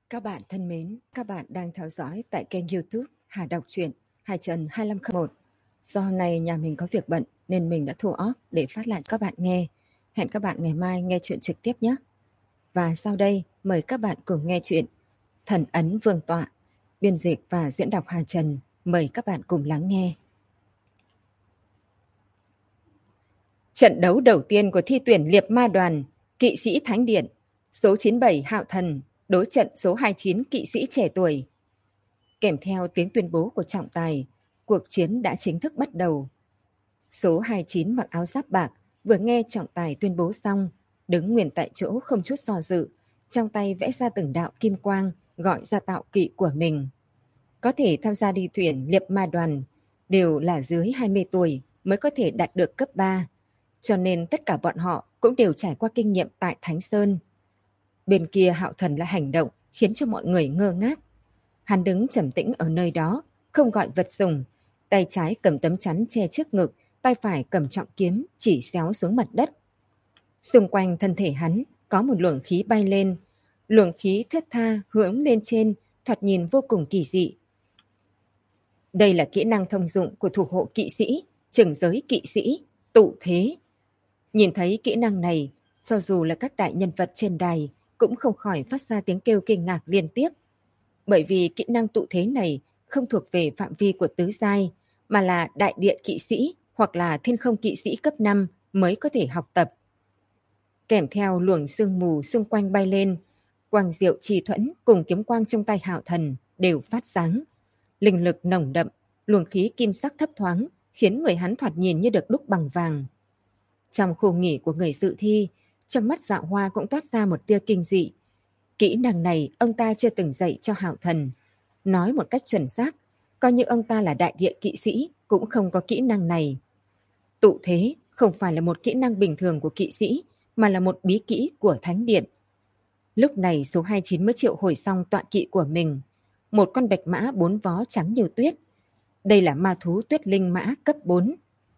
Các bạn thân mến, các bạn đang theo dõi tại kênh YouTube Hà Đọc Truyện Hải Trần 2501. Do hôm nay nhà mình có việc bận nên mình đã thu off để phát lại các bạn nghe. Hẹn các bạn ngày mai nghe chuyện trực tiếp nhé. Và sau đây mời các bạn cùng nghe chuyện Thần Ấn Vương Tọa, biên dịch và diễn đọc Hà Trần. Mời các bạn cùng lắng nghe. Trận đấu đầu tiên của thi tuyển Liệp Ma Đoàn, Kỵ sĩ Thánh Điện, số 97 Hạo Thần đối trận số 29 Kỵ sĩ trẻ tuổi. Kèm theo tiếng tuyên bố của trọng tài, cuộc chiến đã chính thức bắt đầu. Số 29 mặc áo giáp bạc vừa nghe trọng tài tuyên bố xong, đứng nguyên tại chỗ không chút do dự, trong tay vẽ ra từng đạo kim quang gọi ra tạo kỵ của mình. Có thể tham gia đi tuyển Liệp Ma Đoàn đều là dưới 20 tuổi mới có thể đạt được cấp 3, cho nên tất cả bọn họ cũng đều trải qua kinh nghiệm tại Thánh Sơn. Bên kia Hạo Thần lại hành động khiến cho mọi người ngơ ngác. Hắn đứng trầm tĩnh ở nơi đó, không gọi vật dùng, tay trái cầm tấm chắn che trước ngực, tay phải cầm trọng kiếm chỉ xéo xuống mặt đất. Xung quanh thân thể hắn có một luồng khí bay lên, luồng khí thướt tha hướng lên trên, thoạt nhìn vô cùng kỳ dị. Đây là kỹ năng thông dụng của thủ hộ kỵ sĩ, chừng giới kỵ sĩ, tụ thế. Nhìn thấy kỹ năng này, cho dù là các đại nhân vật trên đài cũng không khỏi phát ra tiếng kêu kinh ngạc liên tiếp. Bởi vì kỹ năng tụ thế này không thuộc về phạm vi của tứ giai, mà là đại địa kỵ sĩ hoặc là thiên không kỵ sĩ cấp 5 mới có thể học tập. Kèm theo luồng sương mù xung quanh bay lên, quang diệu trì thuẫn cùng kiếm quang trong tay Hạo Thần đều phát sáng. Linh lực nồng đậm, luồng khí kim sắc thấp thoáng, khiến người hắn thoạt nhìn như được đúc bằng vàng. Trong khu nghỉ của người dự thi, trong mắt Dạ Hoa cũng toát ra một tia kinh dị. Kỹ năng này ông ta chưa từng dạy cho Hạo Thần. Nói một cách chuẩn xác, coi như ông ta là đại địa kỵ sĩ cũng không có kỹ năng này. Tụ thế không phải là một kỹ năng bình thường của kỵ sĩ, mà là một bí kỹ của Thánh Điện. Lúc này số 29 mới triệu hồi xong tọa kỵ của mình. Một con bạch mã 4 vó trắng như tuyết. Đây là ma thú tuyết linh mã cấp 4.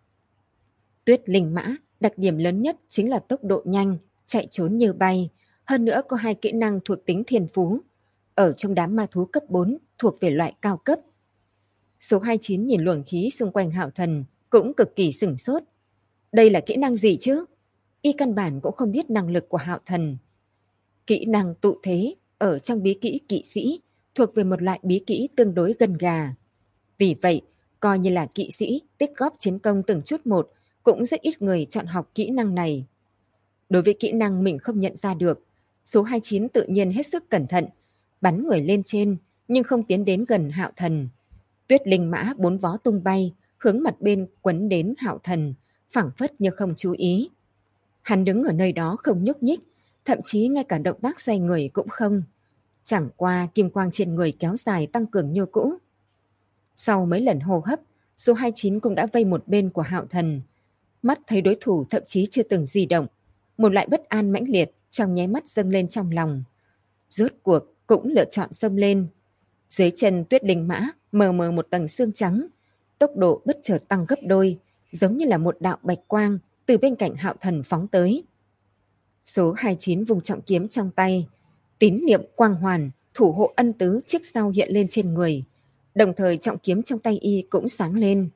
Tuyết linh mã, đặc điểm lớn nhất chính là tốc độ nhanh, chạy trốn như bay. Hơn nữa có 2 kỹ năng thuộc tính thiên phú. Ở trong đám ma thú cấp 4 thuộc về loại cao cấp. Số 29 nhìn luồng khí xung quanh Hạo Thần cũng cực kỳ sửng sốt. Đây là kỹ năng gì chứ? Y căn bản cũng không biết năng lực của Hạo Thần. Kỹ năng tụ thế ở trong bí kỹ kỵ sĩ thuộc về một loại bí kỹ tương đối gần gà. Vì vậy, coi như là kỵ sĩ tích góp chiến công từng chút một, cũng rất ít người chọn học kỹ năng này. Đối với kỹ năng mình không nhận ra được, số 29 tự nhiên hết sức cẩn thận, bắn người lên trên nhưng không tiến đến gần Hạo Thần. Tuyết linh mã 4 vó tung bay, hướng mặt bên quấn đến Hạo Thần, phảng phất như không chú ý. Hắn đứng ở nơi đó không nhúc nhích, thậm chí ngay cả động tác xoay người cũng không. Chẳng qua kim quang trên người kéo dài tăng cường như cũ. Sau mấy lần hô hấp, số 29 cũng đã vây một bên của Hạo Thần. Mắt thấy đối thủ thậm chí chưa từng di động, một loại bất an mãnh liệt trong nháy mắt dâng lên trong lòng. Rốt cuộc cũng lựa chọn xông lên. Dưới chân tuyết linh mã mờ mờ một tầng xương trắng, tốc độ bất chợt tăng gấp đôi, giống như là một đạo bạch quang từ bên cạnh Hạo Thần phóng tới. Số 29 vùng trọng kiếm trong tay, tín niệm quang hoàn, thủ hộ ân tứ trước sau hiện lên trên người, đồng thời trọng kiếm trong tay y cũng sáng lên.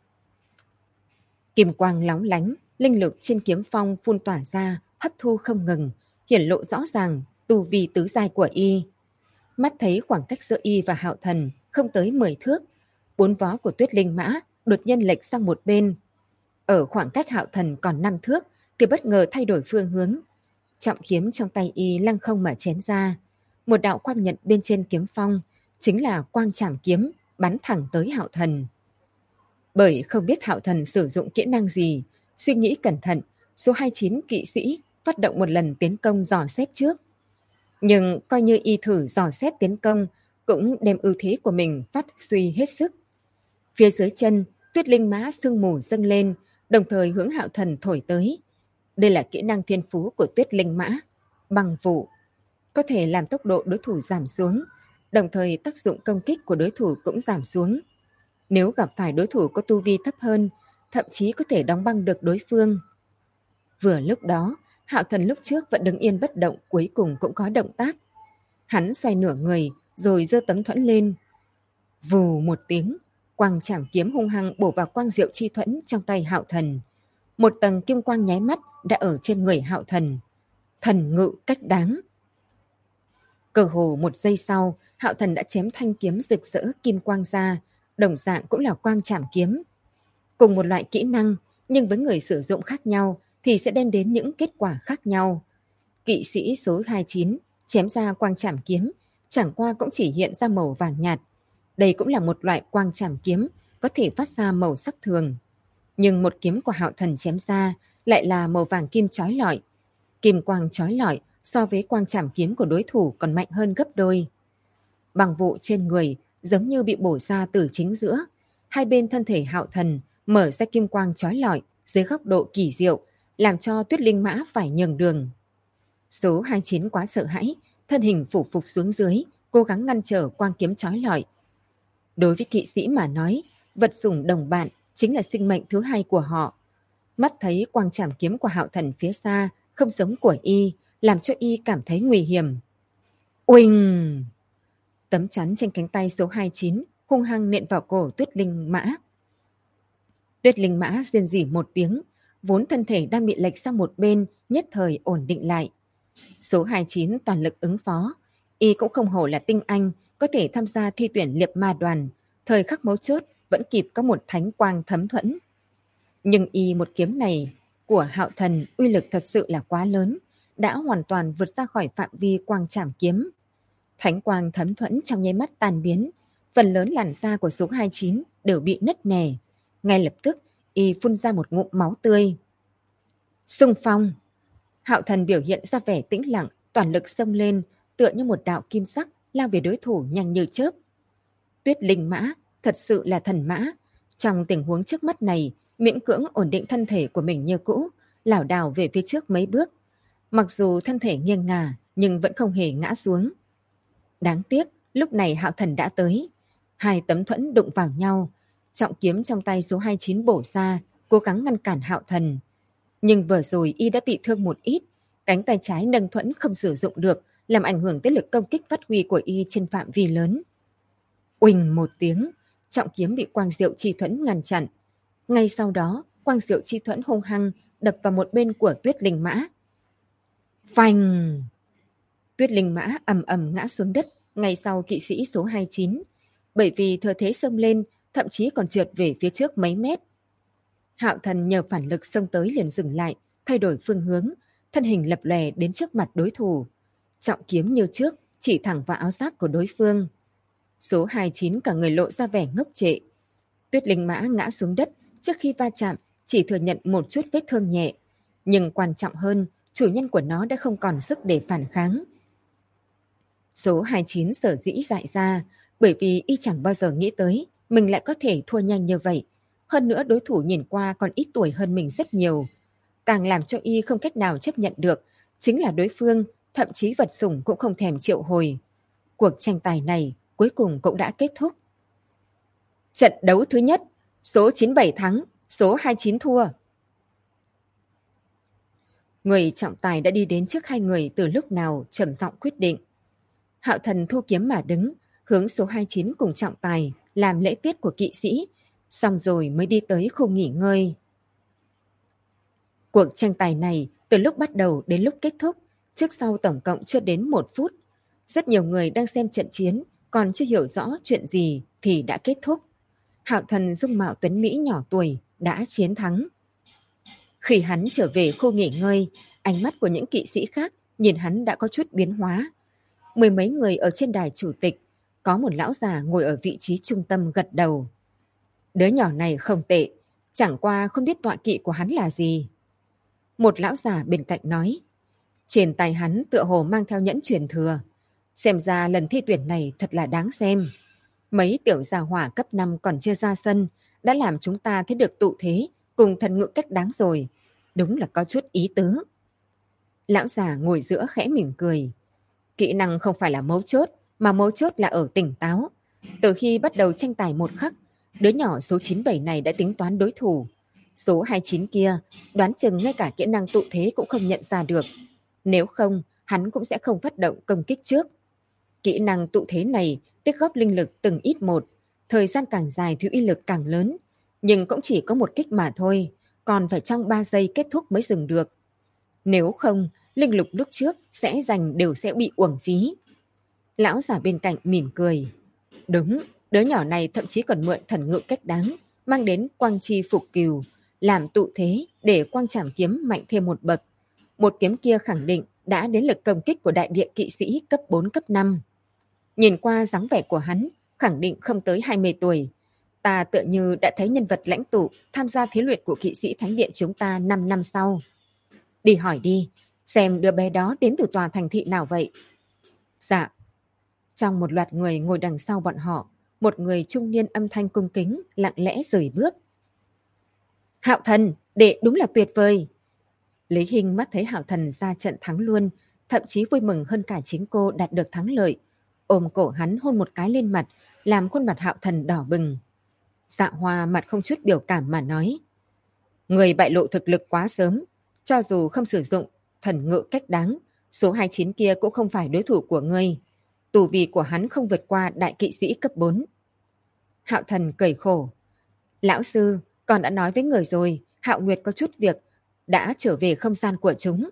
Kim quang lóng lánh, linh lực trên kiếm phong phun tỏa ra, hấp thu không ngừng, hiển lộ rõ ràng tu vi tứ giai của y. Mắt thấy khoảng cách giữa y và Hạo Thần không tới 10 thước, 4 vó của tuyết linh mã đột nhiên lệch sang một bên. Ở khoảng cách Hạo Thần còn 5 thước thì bất ngờ thay đổi phương hướng. Trọng kiếm trong tay y lăng không mà chém ra. Một đạo quang nhận bên trên kiếm phong chính là quang trảm kiếm bắn thẳng tới Hạo Thần. Bởi không biết Hạo Thần sử dụng kỹ năng gì, suy nghĩ cẩn thận, số 29 kỵ sĩ phát động một lần tiến công dò xét trước. Nhưng coi như y thử dò xét tiến công, cũng đem ưu thế của mình phát huy hết sức. Phía dưới chân, tuyết linh mã sương mù dâng lên, đồng thời hướng Hạo Thần thổi tới. Đây là kỹ năng thiên phú của tuyết linh mã, băng vụ. Có thể làm tốc độ đối thủ giảm xuống, đồng thời tác dụng công kích của đối thủ cũng giảm xuống. Nếu gặp phải đối thủ có tu vi thấp hơn, thậm chí có thể đóng băng được đối phương. Vừa lúc đó, Hạo Thần lúc trước vẫn đứng yên bất động cuối cùng cũng có động tác. Hắn xoay nửa người, rồi giơ tấm thuẫn lên. Vù một tiếng, quang trảm kiếm hung hăng bổ vào quang diệu chi thuẫn trong tay Hạo Thần. Một tầng kim quang nháy mắt đã ở trên người Hạo Thần. Thần ngự cách đáng. Cơ hồ một giây sau, Hạo Thần đã chém thanh kiếm rực rỡ kim quang ra, đồng dạng cũng là quang trảm kiếm. Cùng một loại kỹ năng, nhưng với người sử dụng khác nhau thì sẽ đem đến những kết quả khác nhau. Kỵ sĩ số 29 chém ra quang trảm kiếm, chẳng qua cũng chỉ hiện ra màu vàng nhạt. Đây cũng là một loại quang trảm kiếm, có thể phát ra màu sắc thường. Nhưng một kiếm của Hạo Thần chém ra lại là màu vàng kim chói lọi. Kim quang chói lọi so với quang trảm kiếm của đối thủ còn mạnh hơn gấp đôi. Bằng vụ trên người giống như bị bổ ra từ chính giữa. Hai bên thân thể Hạo Thần mở ra kim quang chói lọi dưới góc độ kỳ diệu, làm cho Tuyết Linh Mã phải nhường đường. Số 29 quá sợ hãi, thân hình phủ phục xuống dưới, cố gắng ngăn trở quang kiếm chói lọi. Đối với kỵ sĩ mà nói, vật sủng đồng bạn chính là sinh mệnh thứ hai của họ. Mắt thấy quang trảm kiếm của Hạo Thần phía xa không giống của y, làm cho y cảm thấy nguy hiểm. Uỳnh! Tấm chắn trên cánh tay số 29 hung hăng nện vào cổ Tuyết Linh Mã. Tuyết Linh Mã rên rỉ một tiếng, vốn thân thể đang bị lệch sang một bên, nhất thời ổn định lại. Số 29 toàn lực ứng phó, y cũng không hổ là tinh anh, có thể tham gia thi tuyển liệp ma đoàn, thời khắc mấu chốt vẫn kịp có một thánh quang thấm thuẫn. Nhưng y một kiếm này của Hạo Thần uy lực thật sự là quá lớn, đã hoàn toàn vượt ra khỏi phạm vi quang trảm kiếm. Thánh quang thấm thuẫn trong nháy mắt tan biến, phần lớn làn da của số 29 đều bị nứt nẻ. Ngay lập tức, y phun ra một ngụm máu tươi. Xung phong! Hạo Thần biểu hiện ra vẻ tĩnh lặng, toàn lực xông lên, tựa như một đạo kim sắc lao về đối thủ nhanh như chớp. Tuyết Linh Mã thật sự là thần mã. Trong tình huống trước mắt này, miễn cưỡng ổn định thân thể của mình như cũ, lảo đảo về phía trước mấy bước. Mặc dù thân thể nghiêng ngả, nhưng vẫn không hề ngã xuống. Đáng tiếc, lúc này Hạo Thần đã tới. Hai tấm thuẫn đụng vào nhau. Trọng kiếm trong tay số 29 bổ ra, cố gắng ngăn cản Hạo Thần. Nhưng vừa rồi y đã bị thương một ít. Cánh tay trái nâng thuẫn không sử dụng được, làm ảnh hưởng tới lực công kích phát huy của y trên phạm vi lớn. Uỳnh một tiếng, trọng kiếm bị quang diệu chi thuẫn ngăn chặn. Ngay sau đó, quang diệu chi thuẫn hung hăng đập vào một bên của Tuyết Linh Mã. Phanh! Tuyết Linh Mã ầm ầm ngã xuống đất ngay sau kỵ sĩ số 29, bởi vì thừa thế xông lên, thậm chí còn trượt về phía trước mấy mét. Hạo Thần nhờ phản lực xông tới liền dừng lại, thay đổi phương hướng, thân hình lập lòe đến trước mặt đối thủ. Trọng kiếm như trước, chỉ thẳng vào áo giáp của đối phương. Số 29 cả người lộ ra vẻ ngốc trệ. Tuyết Linh Mã ngã xuống đất, trước khi va chạm chỉ thừa nhận một chút vết thương nhẹ. Nhưng quan trọng hơn, chủ nhân của nó đã không còn sức để phản kháng. Số 29 sở dĩ dại ra, bởi vì y chẳng bao giờ nghĩ tới mình lại có thể thua nhanh như vậy. Hơn nữa đối thủ nhìn qua còn ít tuổi hơn mình rất nhiều. Càng làm cho y không cách nào chấp nhận được, chính là đối phương, thậm chí vật sủng cũng không thèm triệu hồi. Cuộc tranh tài này cuối cùng cũng đã kết thúc. Trận đấu thứ nhất, số 97 thắng, số 29 thua. Người trọng tài đã đi đến trước hai người từ lúc nào trầm giọng quyết định. Hạo Thần thu kiếm mà đứng, hướng số 29 cùng trọng tài làm lễ tiết của kỵ sĩ, xong rồi mới đi tới khu nghỉ ngơi. Cuộc tranh tài này từ lúc bắt đầu đến lúc kết thúc, trước sau tổng cộng chưa đến 1 phút. Rất nhiều người đang xem trận chiến, còn chưa hiểu rõ chuyện gì thì đã kết thúc. Hạo Thần dung mạo tuấn Mỹ nhỏ tuổi đã chiến thắng. Khi hắn trở về khu nghỉ ngơi, ánh mắt của những kỵ sĩ khác nhìn hắn đã có chút biến hóa. Mười mấy người ở trên đài chủ tịch, có một lão già ngồi ở vị trí trung tâm gật đầu. Đứa nhỏ này không tệ, chẳng qua không biết tọa kỵ của hắn là gì. Một lão già bên cạnh nói, trên tay hắn tựa hồ mang theo nhẫn truyền thừa. Xem ra lần thi tuyển này thật là đáng xem. Mấy tiểu gia hỏa cấp 5 còn chưa ra sân, đã làm chúng ta thấy được tụ thế cùng thần ngữ cách đáng rồi. Đúng là có chút ý tứ. Lão già ngồi giữa khẽ mỉm cười. Kỹ năng không phải là mấu chốt, mà mấu chốt là ở tỉnh táo. Từ khi bắt đầu tranh tài một khắc, đứa nhỏ số 97 này đã tính toán đối thủ. Số 29 kia, đoán chừng ngay cả kỹ năng tụ thế cũng không nhận ra được. Nếu không, hắn cũng sẽ không phát động công kích trước. Kỹ năng tụ thế này tích góp linh lực từng ít một, thời gian càng dài thì uy lực càng lớn, nhưng cũng chỉ có một kích mà thôi, còn phải trong 3 giây kết thúc mới dừng được. Nếu không, linh lực lúc trước sẽ dành đều sẽ bị uổng phí. Lão già bên cạnh mỉm cười. Đúng, đứa nhỏ này thậm chí còn mượn thần ngự cách đáng, mang đến quang chi phục cừu, làm tụ thế để quang trảm kiếm mạnh thêm một bậc. Một kiếm kia khẳng định đã đến lực công kích của đại địa kỵ sĩ cấp 4 cấp 5. Nhìn qua dáng vẻ của hắn, khẳng định không tới 20 tuổi. Ta tựa như đã thấy nhân vật lãnh tụ tham gia thí luyện của kỵ sĩ Thánh Điện chúng ta 5 năm sau. Đi hỏi đi, xem đứa bé đó đến từ tòa thành thị nào vậy? Dạ. Trong một loạt người ngồi đằng sau bọn họ, một người trung niên âm thanh cung kính, lặng lẽ rời bước. Hạo Thần, đệ đúng là tuyệt vời. Lý Hinh mắt thấy Hạo Thần ra trận thắng luôn, thậm chí vui mừng hơn cả chính cô đạt được thắng lợi. Ôm cổ hắn hôn một cái lên mặt, làm khuôn mặt Hạo Thần đỏ bừng. Dạ Hoa mặt không chút biểu cảm mà nói. Người bại lộ thực lực quá sớm, cho dù không sử dụng thần ngự cách đáng, số 29 kia cũng không phải đối thủ của ngươi. Tù vi của hắn không vượt qua đại kỵ sĩ cấp 4. Hạo Thần cười khổ. Lão sư, con đã nói với người rồi, Hạo Nguyệt có chút việc, đã trở về không gian của chúng.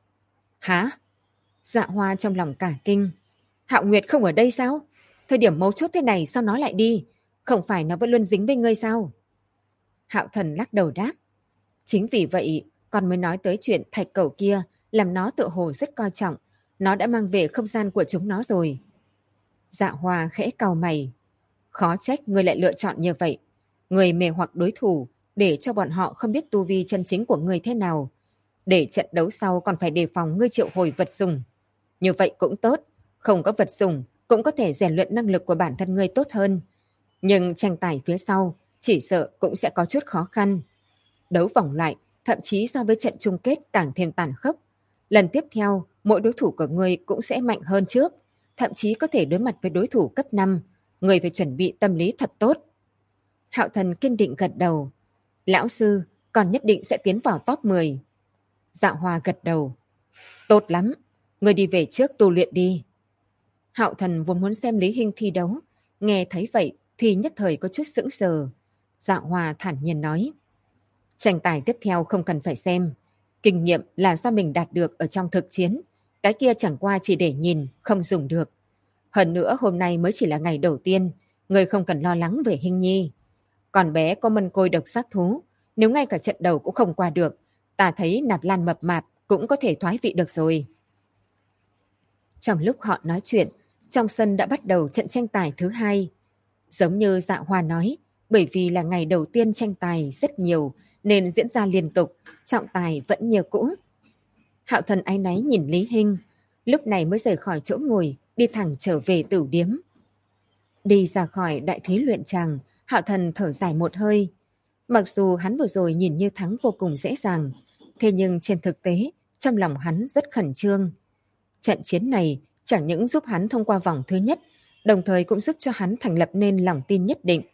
Hả? Dạ Hoa trong lòng cả kinh. Hạo Nguyệt không ở đây sao? Thời điểm mấu chốt thế này sao nó lại đi? Không phải nó vẫn luôn dính với ngươi sao? Hạo Thần lắc đầu đáp. Chính vì vậy, con mới nói tới chuyện thạch cầu kia, làm nó tự hồ rất coi trọng. Nó đã mang về không gian của chúng nó rồi. Dạ Hoa khẽ cau mày. Khó trách ngươi lại lựa chọn như vậy. Ngươi mê hoặc đối thủ, để cho bọn họ không biết tu vi chân chính của ngươi thế nào. Để trận đấu sau còn phải đề phòng ngươi triệu hồi vật dùng. Như vậy cũng tốt, không có vật dùng cũng có thể rèn luyện năng lực của bản thân ngươi tốt hơn. Nhưng tranh tài phía sau chỉ sợ cũng sẽ có chút khó khăn. Đấu vòng loại, thậm chí so với trận chung kết càng thêm tàn khốc. Lần tiếp theo, mỗi đối thủ của ngươi cũng sẽ mạnh hơn trước, thậm chí có thể đối mặt với đối thủ cấp 5. Ngươi phải chuẩn bị tâm lý thật tốt. Hạo Thần kiên định gật đầu. Lão sư, còn nhất định sẽ tiến vào top 10. Dạ Hoa gật đầu. Tốt lắm, ngươi đi về trước tu luyện đi. Hạo Thần vốn muốn xem Lý Hinh thi đấu, nghe thấy vậy thì nhất thời có chút sững sờ. Dạ Hoa thản nhiên nói. Tranh tài tiếp theo không cần phải xem. Kinh nghiệm là do mình đạt được ở trong thực chiến. Cái kia chẳng qua chỉ để nhìn, không dùng được. Hơn nữa hôm nay mới chỉ là ngày đầu tiên, người không cần lo lắng về Hinh Nhi. Còn bé có mân côi độc sát thú, nếu ngay cả trận đầu cũng không qua được, ta thấy Nạp Lan mập mạp cũng có thể thoái vị được rồi. Trong lúc họ nói chuyện, trong sân đã bắt đầu trận tranh tài thứ 2. Giống như Dạ Hoa nói, bởi vì là ngày đầu tiên tranh tài rất nhiều nên diễn ra liên tục, trọng tài vẫn như cũ. Hạo Thần áy náy nhìn Lý Hinh, lúc này mới rời khỏi chỗ ngồi, đi thẳng trở về tửu điếm. Đi ra khỏi đại thí luyện tràng, Hạo Thần thở dài một hơi. Mặc dù hắn vừa rồi nhìn như thắng vô cùng dễ dàng, thế nhưng trên thực tế, trong lòng hắn rất khẩn trương. Trận chiến này chẳng những giúp hắn thông qua vòng thứ nhất, đồng thời cũng giúp cho hắn thành lập nên lòng tin nhất định.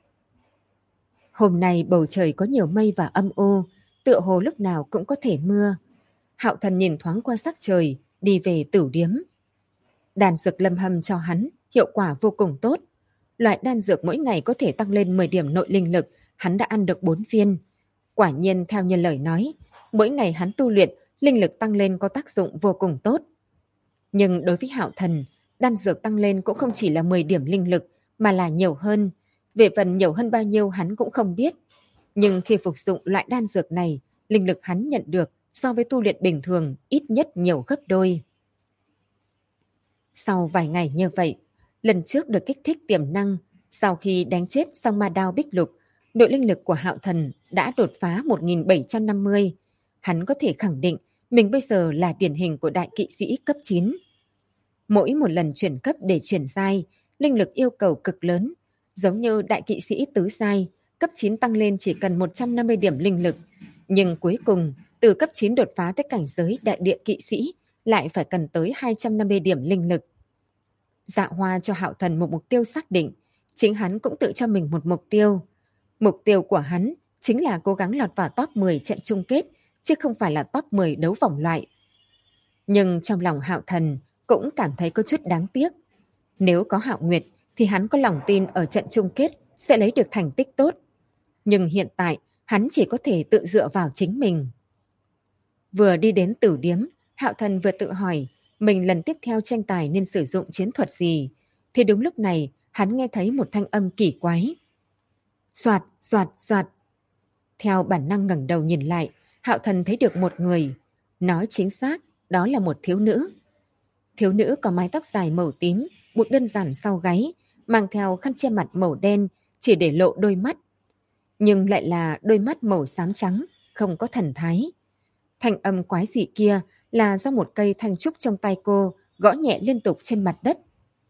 Hôm nay bầu trời có nhiều mây và âm u, tựa hồ lúc nào cũng có thể mưa. Hạo Thần nhìn thoáng qua sắc trời, đi về tửu điếm. Đan dược Lâm Hâm cho hắn, hiệu quả vô cùng tốt. Loại đan dược mỗi ngày có thể tăng lên 10 điểm nội linh lực, hắn đã ăn được 4 viên. Quả nhiên theo như lời nói, mỗi ngày hắn tu luyện, linh lực tăng lên có tác dụng vô cùng tốt. Nhưng đối với Hạo Thần, đan dược tăng lên cũng không chỉ là 10 điểm linh lực, mà là nhiều hơn. Về phần nhiều hơn bao nhiêu hắn cũng không biết. Nhưng khi phục dụng loại đan dược này, linh lực hắn nhận được so với tu luyện bình thường ít nhất nhiều gấp đôi. Sau vài ngày như vậy, lần trước được kích thích tiềm năng, sau khi đánh chết song ma đao bích lục, nội linh lực của Hạo Thần đã đột phá 1750. Hắn có thể khẳng định mình bây giờ là điển hình của đại kỵ sĩ cấp 9. Mỗi một lần chuyển cấp để chuyển giai, linh lực yêu cầu cực lớn, giống như đại kỵ sĩ tứ giai, cấp 9 tăng lên chỉ cần 150 điểm linh lực, nhưng cuối cùng từ cấp 9 đột phá tới cảnh giới đại địa kỵ sĩ lại phải cần tới 250 điểm linh lực. Dạ Hoa cho Hạo Thần một mục tiêu xác định, chính hắn cũng tự cho mình một mục tiêu. Mục tiêu của hắn chính là cố gắng lọt vào top 10 trận chung kết, chứ không phải là top 10 đấu vòng loại. Nhưng trong lòng Hạo Thần cũng cảm thấy có chút đáng tiếc. Nếu có Hạo Nguyệt thì hắn có lòng tin ở trận chung kết sẽ lấy được thành tích tốt. Nhưng hiện tại hắn chỉ có thể tự dựa vào chính mình. Vừa đi đến tử điếm, Hạo Thần vừa tự hỏi mình lần tiếp theo tranh tài nên sử dụng chiến thuật gì. Thì đúng lúc này hắn nghe thấy một thanh âm kỳ quái. Soạt, soạt, soạt. Theo bản năng ngẩng đầu nhìn lại, Hạo Thần thấy được một người. Nói chính xác, đó là một thiếu nữ. Thiếu nữ có mái tóc dài màu tím, buộc đơn giản sau gáy, mang theo khăn che mặt màu đen, chỉ để lộ đôi mắt. Nhưng lại là đôi mắt màu xám trắng, không có thần thái. Thanh âm quái dị kia là do một cây thanh trúc trong tay cô gõ nhẹ liên tục trên mặt đất.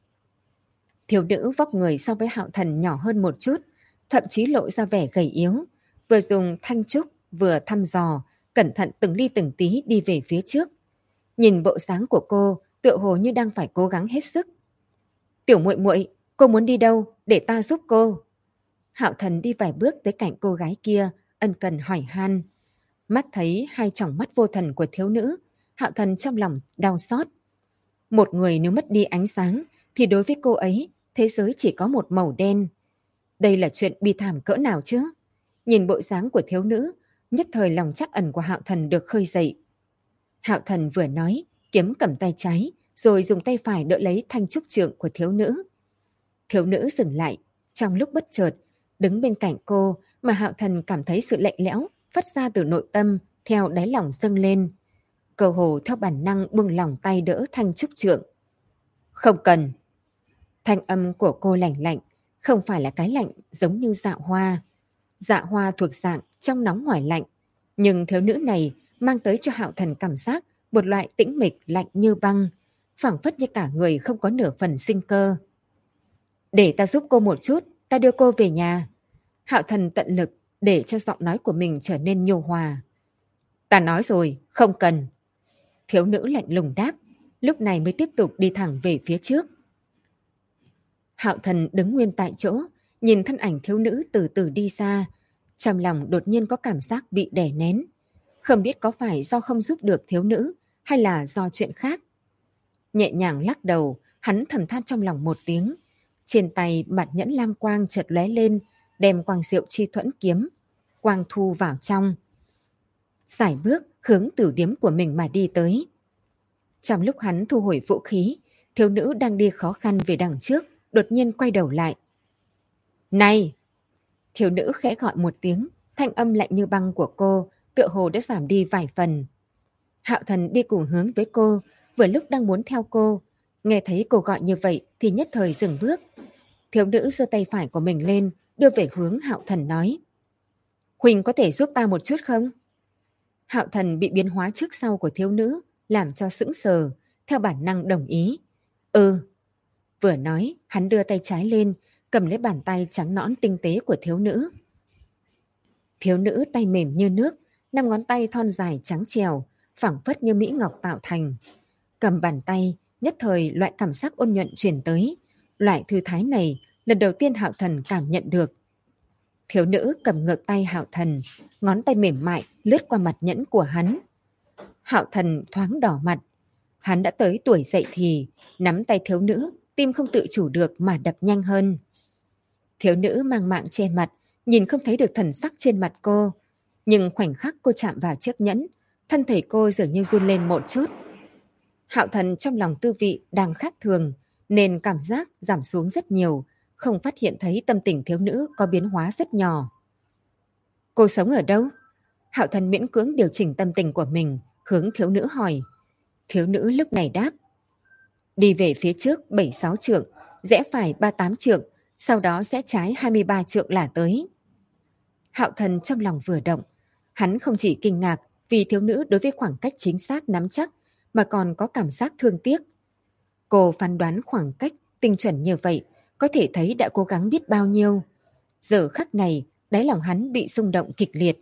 Thiếu nữ vóc người so với Hạo Thần nhỏ hơn một chút, thậm chí lộ ra vẻ gầy yếu, vừa dùng thanh trúc vừa thăm dò, cẩn thận từng ly từng tí đi về phía trước. Nhìn bộ dáng của cô, tựa hồ như đang phải cố gắng hết sức. Tiểu muội muội, cô muốn đi đâu, để ta giúp cô. Hạo Thần đi vài bước tới cạnh cô gái kia, ân cần hỏi han. Mắt thấy hai tròng mắt vô thần của thiếu nữ, Hạo Thần trong lòng đau xót. Một người nếu mất đi ánh sáng, thì đối với cô ấy, thế giới chỉ có một màu đen. Đây là chuyện bi thảm cỡ nào chứ? Nhìn bộ dáng của thiếu nữ, nhất thời lòng trắc ẩn của Hạo Thần được khơi dậy. Hạo Thần vừa nói, kiếm cầm tay trái, rồi dùng tay phải đỡ lấy thanh trúc trượng của thiếu nữ. Thiếu nữ dừng lại, trong lúc bất chợt, đứng bên cạnh cô mà Hạo Thần cảm thấy sự lạnh lẽo phát ra từ nội tâm theo đáy lòng dâng lên. Cơ hồ theo bản năng buông lỏng tay đỡ thanh trúc trượng. Không cần. Thanh âm của cô lạnh lạnh, không phải là cái lạnh giống như Dạ Hoa. Dạ Hoa thuộc dạng trong nóng ngoài lạnh, nhưng thiếu nữ này mang tới cho Hạo Thần cảm giác một loại tĩnh mịch lạnh như băng, phảng phất như cả người không có nửa phần sinh cơ. Để ta giúp cô một chút, ta đưa cô về nhà. Hạo Thần tận lực để cho giọng nói của mình trở nên nhu hòa. Ta nói rồi, không cần. Thiếu nữ lạnh lùng đáp, lúc này mới tiếp tục đi thẳng về phía trước. Hạo Thần đứng nguyên tại chỗ, nhìn thân ảnh thiếu nữ từ từ đi xa. Trong lòng đột nhiên có cảm giác bị đè nén. Không biết có phải do không giúp được thiếu nữ hay là do chuyện khác. Nhẹ nhàng lắc đầu, hắn thầm than trong lòng một tiếng. Trên tay mặt nhẫn lam quang chợt lóe lên, đem quang diệu chi thuẫn kiếm. Quang thu vào trong. Sải bước hướng tử điếm của mình mà đi tới. Trong lúc hắn thu hồi vũ khí, thiếu nữ đang đi khó khăn về đằng trước, đột nhiên quay đầu lại. Này! Thiếu nữ khẽ gọi một tiếng, thanh âm lạnh như băng của cô, tựa hồ đã giảm đi vài phần. Hạo Thần đi cùng hướng với cô, vừa lúc đang muốn theo cô. Nghe thấy cô gọi như vậy thì nhất thời dừng bước. Thiếu nữ giơ tay phải của mình lên, đưa về hướng Hạo Thần nói. Huỳnh có thể giúp ta một chút không? Hạo Thần bị biến hóa trước sau của thiếu nữ, làm cho sững sờ, theo bản năng đồng ý. Ừ. Vừa nói, hắn đưa tay trái lên, cầm lấy bàn tay trắng nõn tinh tế của thiếu nữ. Thiếu nữ tay mềm như nước, 5 ngón tay thon dài trắng trèo, phảng phất như mỹ ngọc tạo thành. Cầm bàn tay, nhất thời loại cảm giác ôn nhuận truyền tới. Loại thư thái này, lần đầu tiên Hạo Thần cảm nhận được. Thiếu nữ cầm ngược tay Hạo Thần, ngón tay mềm mại lướt qua mặt nhẫn của hắn. Hạo Thần thoáng đỏ mặt. Hắn đã tới tuổi dậy thì, nắm tay thiếu nữ, tim không tự chủ được mà đập nhanh hơn. Thiếu nữ mang mạng che mặt, nhìn không thấy được thần sắc trên mặt cô. Nhưng khoảnh khắc cô chạm vào chiếc nhẫn, thân thể cô dường như run lên một chút. Hạo Thần trong lòng tư vị đang khác thường, nên cảm giác giảm xuống rất nhiều, không phát hiện thấy tâm tình thiếu nữ có biến hóa rất nhỏ. Cô sống ở đâu? Hạo Thần miễn cưỡng điều chỉnh tâm tình của mình, hướng thiếu nữ hỏi. Thiếu nữ lúc này đáp. Đi về phía trước 7-6 trượng, rẽ phải 3-8 trượng, sau đó rẽ trái 23 trượng là tới. Hạo Thần trong lòng vừa động, hắn không chỉ kinh ngạc vì thiếu nữ đối với khoảng cách chính xác nắm chắc, mà còn có cảm giác thương tiếc. Cô phán đoán khoảng cách tinh chuẩn như vậy, có thể thấy đã cố gắng biết bao nhiêu. Giờ khắc này, đáy lòng hắn bị xung động kịch liệt.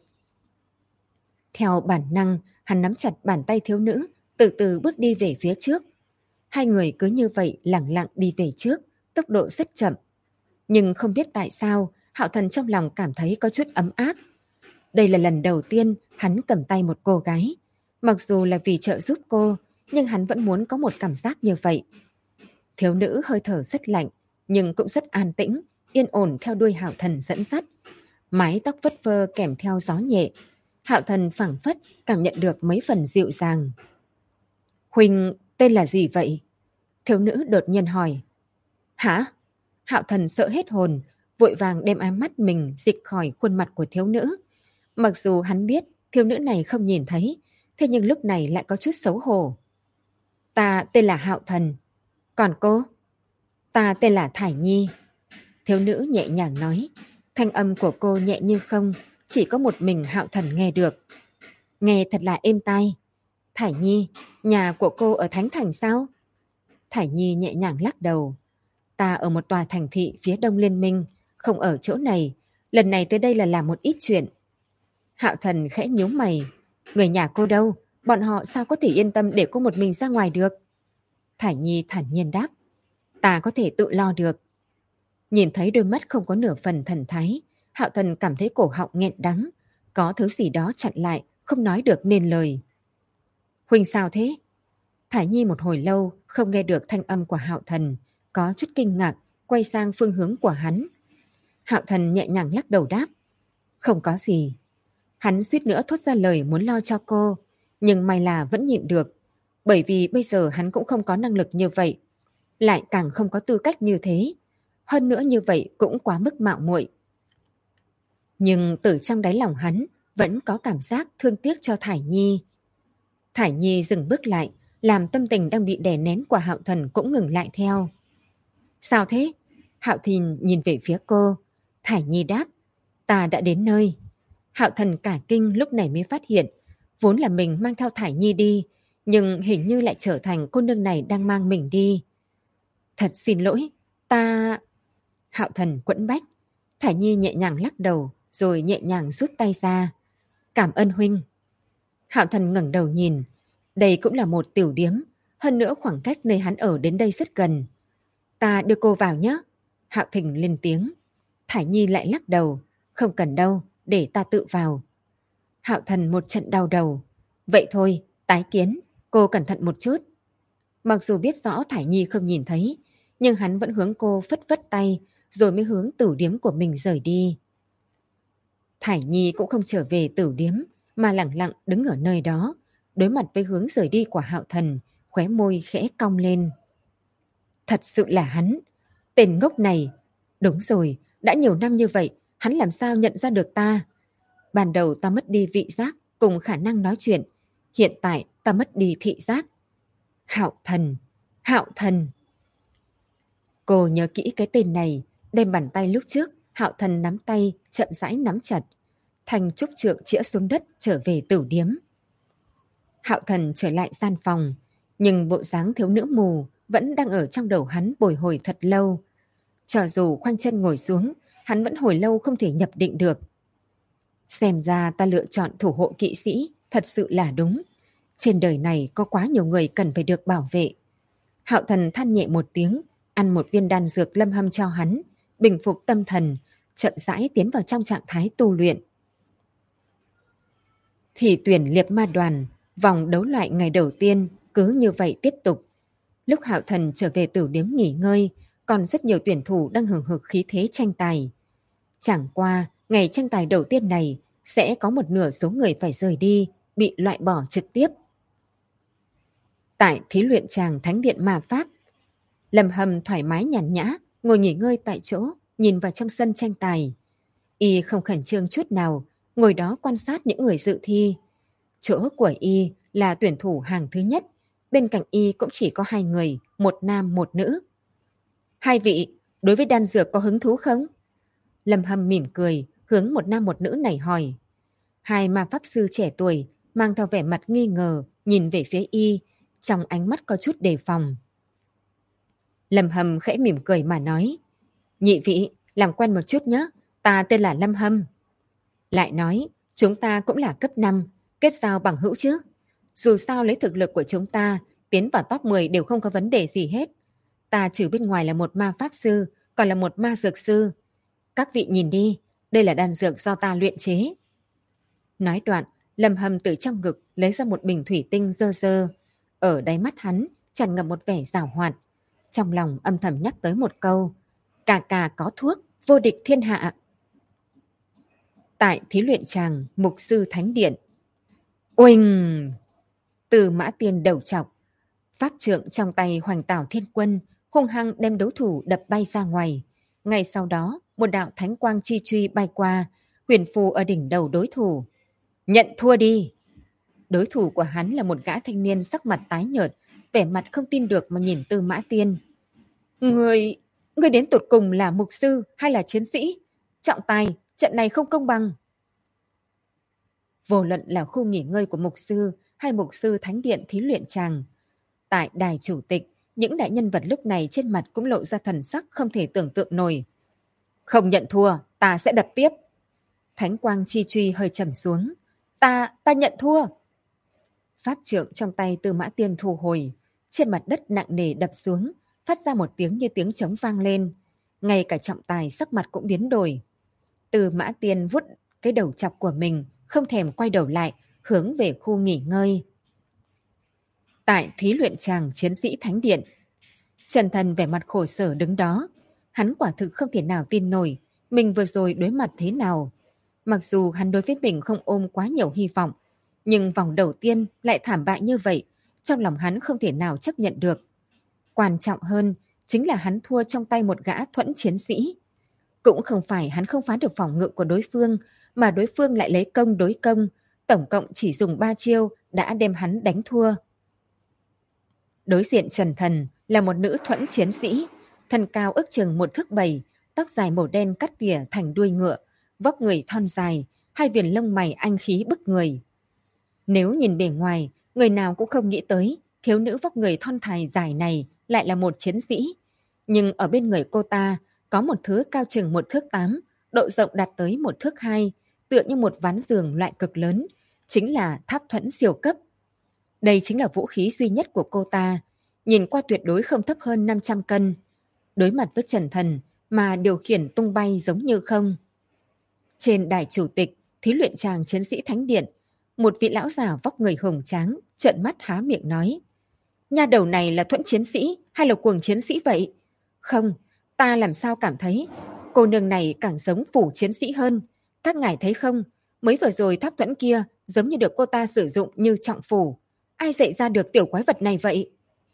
Theo bản năng, hắn nắm chặt bàn tay thiếu nữ, từ từ bước đi về phía trước. Hai người cứ như vậy lẳng lặng đi về trước, tốc độ rất chậm. Nhưng không biết tại sao, Hạo Thần trong lòng cảm thấy có chút ấm áp. Đây là lần đầu tiên hắn cầm tay một cô gái. Mặc dù là vì trợ giúp cô, nhưng hắn vẫn muốn có một cảm giác như vậy. Thiếu nữ hơi thở rất lạnh, nhưng cũng rất an tĩnh, yên ổn theo đuôi Hạo Thần dẫn dắt. Mái tóc phất phơ kèm theo gió nhẹ. Hạo Thần phảng phất cảm nhận được mấy phần dịu dàng. Huynh tên là gì vậy? Thiếu nữ đột nhiên hỏi. Hả? Hạo Thần sợ hết hồn, vội vàng đem ánh mắt mình dịch khỏi khuôn mặt của thiếu nữ. Mặc dù hắn biết thiếu nữ này không nhìn thấy, thế nhưng lúc này lại có chút xấu hổ. Ta tên là Hạo Thần. Còn cô? Ta tên là Thải Nhi. Thiếu nữ nhẹ nhàng nói. Thanh âm của cô nhẹ như không, chỉ có một mình Hạo Thần nghe được. Nghe thật là êm tai. Thải Nhi, nhà của cô ở Thánh Thành sao? Thải Nhi nhẹ nhàng lắc đầu. Ta ở một tòa thành thị phía đông liên minh, không ở chỗ này. Lần này tới đây là làm một ít chuyện. Hạo Thần khẽ nhíu mày. Người nhà cô đâu? Bọn họ sao có thể yên tâm để cô một mình ra ngoài được? Thải Nhi thản nhiên đáp. Ta có thể tự lo được. Nhìn thấy đôi mắt không có nửa phần thần thái, Hạo Thần cảm thấy cổ họng nghẹn đắng. Có thứ gì đó chặn lại, không nói được nên lời. Huynh sao thế? Thải Nhi một hồi lâu không nghe được thanh âm của Hạo Thần, có chút kinh ngạc, quay sang phương hướng của hắn. Hạo Thần nhẹ nhàng lắc đầu đáp. Không có gì. Hắn suýt nữa thốt ra lời muốn lo cho cô, nhưng may là vẫn nhịn được, bởi vì bây giờ hắn cũng không có năng lực như vậy, lại càng không có tư cách như thế. Hơn nữa như vậy cũng quá mức mạo muội. Nhưng từ trong đáy lòng hắn vẫn có cảm giác thương tiếc cho Thải Nhi. Thải Nhi dừng bước lại, làm tâm tình đang bị đè nén của Hạo Thần cũng ngừng lại theo. Sao thế? Hạo Thần nhìn về phía cô. Thải Nhi đáp. Ta đã đến nơi. Hạo Thần cả kinh lúc này mới phát hiện, vốn là mình mang theo Thải Nhi đi, nhưng hình như lại trở thành cô nương này đang mang mình đi. Thật xin lỗi, ta... Hạo Thần quẫn bách. Thải Nhi nhẹ nhàng lắc đầu, rồi nhẹ nhàng rút tay ra. Cảm ơn huynh. Hạo Thần ngẩng đầu nhìn. Đây cũng là một tiểu điếm, hơn nữa khoảng cách nơi hắn ở đến đây rất gần. Ta đưa cô vào nhé. Hạo Thần lên tiếng. Thải Nhi lại lắc đầu. Không cần đâu, để ta tự vào. Hạo Thần một trận đau đầu. Vậy thôi, tái kiến, cô cẩn thận một chút. Mặc dù biết rõ Thải Nhi không nhìn thấy, nhưng hắn vẫn hướng cô phất phất tay, rồi mới hướng tử điếm của mình rời đi. Thải Nhi cũng không trở về tử điếm, mà lẳng lặng đứng ở nơi đó, đối mặt với hướng rời đi của Hạo Thần, khóe môi khẽ cong lên. Thật sự là hắn, tên ngốc này. Đúng rồi, đã nhiều năm như vậy, hắn làm sao nhận ra được ta? Ban đầu ta mất đi vị giác cùng khả năng nói chuyện, hiện tại ta mất đi thị giác. Hạo Thần, Hạo Thần. Cô nhớ kỹ cái tên này, đem bàn tay lúc trước, Hạo Thần nắm tay, chậm rãi nắm chặt. Thành trúc trượng chĩa xuống đất trở về tử điếm. Hạo Thần trở lại gian phòng, nhưng bộ dáng thiếu nữ mù vẫn đang ở trong đầu hắn bồi hồi thật lâu. Cho dù khoanh chân ngồi xuống, hắn vẫn hồi lâu không thể nhập định được. Xem ra ta lựa chọn thủ hộ kỵ sĩ thật sự là đúng. Trên đời này có quá nhiều người cần phải được bảo vệ. Hạo Thần than nhẹ một tiếng, ăn một viên đan dược Lâm Hâm cho hắn, bình phục tâm thần, chậm rãi tiến vào trong trạng thái tu luyện. Thì tuyển liệp ma đoàn, vòng đấu loại ngày đầu tiên cứ như vậy tiếp tục. Lúc Hạo Thần trở về tử điếm nghỉ ngơi, còn rất nhiều tuyển thủ đang hừng hực khí thế tranh tài. Chẳng qua, ngày tranh tài đầu tiên này sẽ có một nửa số người phải rời đi, bị loại bỏ trực tiếp. Tại thí luyện tràng Thánh điện Ma Pháp, Lâm Hâm thoải mái nhàn nhã, ngồi nghỉ ngơi tại chỗ, nhìn vào trong sân tranh tài. Y không khẩn trương chút nào, ngồi đó quan sát những người dự thi. Chỗ của Y là tuyển thủ hàng thứ nhất, bên cạnh Y cũng chỉ có 2 người, một nam một nữ. Hai vị, đối với đan dược có hứng thú không? Lâm Hâm mỉm cười, hướng một nam một nữ này hỏi. Hai ma pháp sư trẻ tuổi, mang theo vẻ mặt nghi ngờ, nhìn về phía Y, trong ánh mắt có chút đề phòng. Lâm Hâm khẽ mỉm cười mà nói. Nhị vị, làm quen một chút nhé, ta tên là Lâm Hâm. Lại nói, chúng ta cũng là cấp 5, kết giao bằng hữu chứ. Dù sao lấy thực lực của chúng ta, tiến vào top 10 đều không có vấn đề gì hết. Ta trừ bên ngoài là một ma pháp sư, còn là một ma dược sư. Các vị nhìn đi, đây là đan dược do ta luyện chế. Nói đoạn, Lâm Hâm từ trong ngực lấy ra một bình thủy tinh dơ dơ. Ở đáy mắt hắn tràn ngập một vẻ giảo hoạt. Trong lòng âm thầm nhắc tới một câu, cà cà có thuốc, vô địch thiên hạ. Tại thí luyện tràng mục sư thánh điện. Oanh! Từ Mã Tiên đầu chọc, pháp trượng trong tay Hoành Tảo Thiên Quân hung hăng đem đối thủ đập bay ra ngoài. Ngay sau đó, một đạo thánh quang chi truy bay qua, huyền phù ở đỉnh đầu đối thủ. Nhận thua đi! Đối thủ của hắn là một gã thanh niên sắc mặt tái nhợt, vẻ mặt không tin được mà nhìn Tư Mã Tiên. Người đến tột cùng là mục sư hay là chiến sĩ? Trọng tài, trận này không công bằng. Vô luận là khu nghỉ ngơi của mục sư hay mục sư thánh điện thí luyện tràng, tại đài chủ tịch, những đại nhân vật lúc này trên mặt cũng lộ ra thần sắc không thể tưởng tượng nổi. Không nhận thua, ta sẽ đập tiếp. Thánh quang chi truy hơi trầm xuống. Ta nhận thua. Pháp trượng trong tay Tư Mã Tiên thu hồi, trên mặt đất nặng nề đập xuống, phát ra một tiếng như tiếng trống vang lên. Ngay cả trọng tài sắc mặt cũng biến đổi. Tư Mã Tiên vuốt cái đầu chọc của mình, không thèm quay đầu lại, hướng về khu nghỉ ngơi. Tại thí luyện tràng chiến sĩ thánh điện, Trần Thần vẻ mặt khổ sở đứng đó. Hắn quả thực không thể nào tin nổi mình vừa rồi đối mặt thế nào. Mặc dù hắn đối với mình không ôm quá nhiều hy vọng, nhưng vòng đầu tiên lại thảm bại như vậy, trong lòng hắn không thể nào chấp nhận được. Quan trọng hơn chính là hắn thua trong tay một gã thuẫn chiến sĩ. Cũng không phải hắn không phá được phòng ngự của đối phương, mà đối phương lại lấy công đối công, tổng cộng chỉ dùng 3 chiêu đã đem hắn đánh thua. Đối diện Trần Thần là một nữ thuẫn chiến sĩ, thân cao ước chừng 1 thước 7, tóc dài màu đen cắt tỉa thành đuôi ngựa, vóc người thon dài, hai viền lông mày anh khí bức người. Nếu nhìn bề ngoài, người nào cũng không nghĩ tới thiếu nữ vóc người thon thài dài này lại là một chiến sĩ. Nhưng ở bên người cô ta có một thứ cao chừng 1 thước 8, độ rộng đạt tới 1 thước 2, tựa như một ván giường loại cực lớn, chính là tháp thuẫn siêu cấp. Đây chính là vũ khí duy nhất của cô ta, nhìn qua tuyệt đối không thấp hơn 500 cân. Đối mặt với Trần Thần mà điều khiển tung bay giống như không. Trên đài chủ tịch, thí luyện tràng chiến sĩ thánh điện, một vị lão già vóc người hùng tráng, trợn mắt há miệng nói. Nha đầu này là thuẫn chiến sĩ hay là cuồng chiến sĩ vậy? Không, ta làm sao cảm thấy cô nương này càng giống phủ chiến sĩ hơn. Các ngài thấy không, mới vừa rồi tháp thuẫn kia giống như được cô ta sử dụng như trọng phủ. Ai dạy ra được tiểu quái vật này vậy?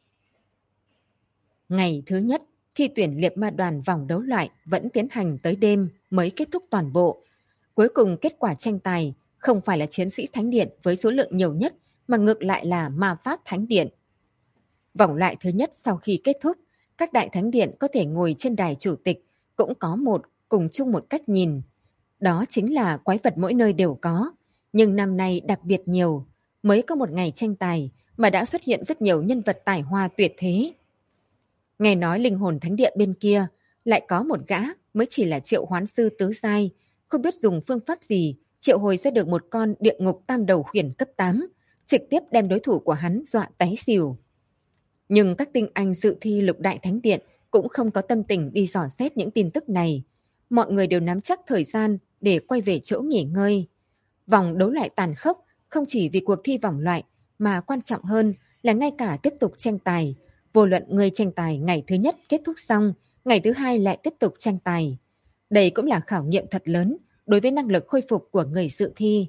Ngày thứ nhất, thi tuyển liệp ma đoàn vòng đấu loại vẫn tiến hành tới đêm mới kết thúc toàn bộ. Cuối cùng kết quả tranh tài không phải là chiến sĩ thánh điện với số lượng nhiều nhất, mà ngược lại là ma pháp thánh điện. Vòng loại thứ nhất sau khi kết thúc, các đại thánh điện có thể ngồi trên đài chủ tịch cũng có cùng chung một cách nhìn. Đó chính là quái vật mỗi nơi đều có, nhưng năm nay đặc biệt nhiều. Mới có một ngày tranh tài mà đã xuất hiện rất nhiều nhân vật tài hoa tuyệt thế. Nghe nói linh hồn thánh địa bên kia lại có một gã mới chỉ là triệu hoán sư tứ giai, không biết dùng phương pháp gì triệu hồi ra được một con địa ngục tam đầu khuyển cấp 8, trực tiếp đem đối thủ của hắn dọa té xỉu. Nhưng các tinh anh dự thi lục đại thánh điện cũng không có tâm tình đi dò xét những tin tức này. Mọi người đều nắm chắc thời gian để quay về chỗ nghỉ ngơi. Vòng đấu loại tàn khốc không chỉ vì cuộc thi vòng loại, mà quan trọng hơn là ngay cả tiếp tục tranh tài. Vô luận người tranh tài ngày thứ nhất kết thúc xong, ngày thứ hai lại tiếp tục tranh tài. Đây cũng là khảo nghiệm thật lớn đối với năng lực khôi phục của người dự thi.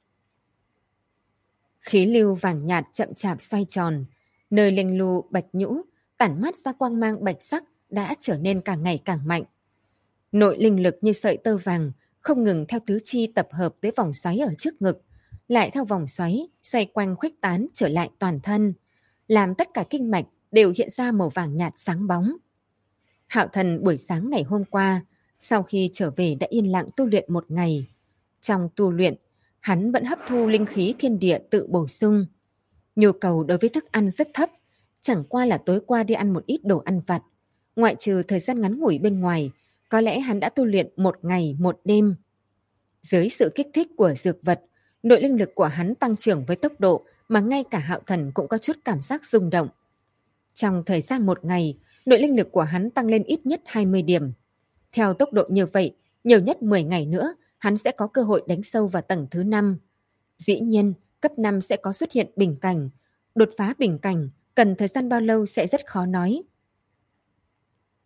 Khí lưu vàng nhạt chậm chạp xoay tròn, nơi linh lưu bạch nhũ tản mát ra quang mang bạch sắc đã trở nên càng ngày càng mạnh. Nội linh lực như sợi tơ vàng không ngừng theo tứ chi tập hợp tới vòng xoáy ở trước ngực, lại theo vòng xoáy xoay quanh khuếch tán trở lại toàn thân, làm tất cả kinh mạch đều hiện ra màu vàng nhạt sáng bóng. Hạo Thần buổi sáng ngày hôm qua, sau khi trở về đã yên lặng tu luyện một ngày. Trong tu luyện, hắn vẫn hấp thu linh khí thiên địa tự bổ sung. Nhu cầu đối với thức ăn rất thấp, chẳng qua là tối qua đi ăn một ít đồ ăn vặt. Ngoại trừ thời gian ngắn ngủi bên ngoài, có lẽ hắn đã tu luyện một ngày một đêm. Dưới sự kích thích của dược vật, nội linh lực của hắn tăng trưởng với tốc độ mà ngay cả Hạo Thần cũng có chút cảm giác rung động. Trong thời gian một ngày, nội linh lực của hắn tăng lên ít nhất 20 điểm. Theo tốc độ như vậy, nhiều nhất 10 ngày nữa, hắn sẽ có cơ hội đánh sâu vào tầng thứ 5. Dĩ nhiên, cấp 5 sẽ có xuất hiện bình cảnh. Đột phá bình cảnh, cần thời gian bao lâu sẽ rất khó nói.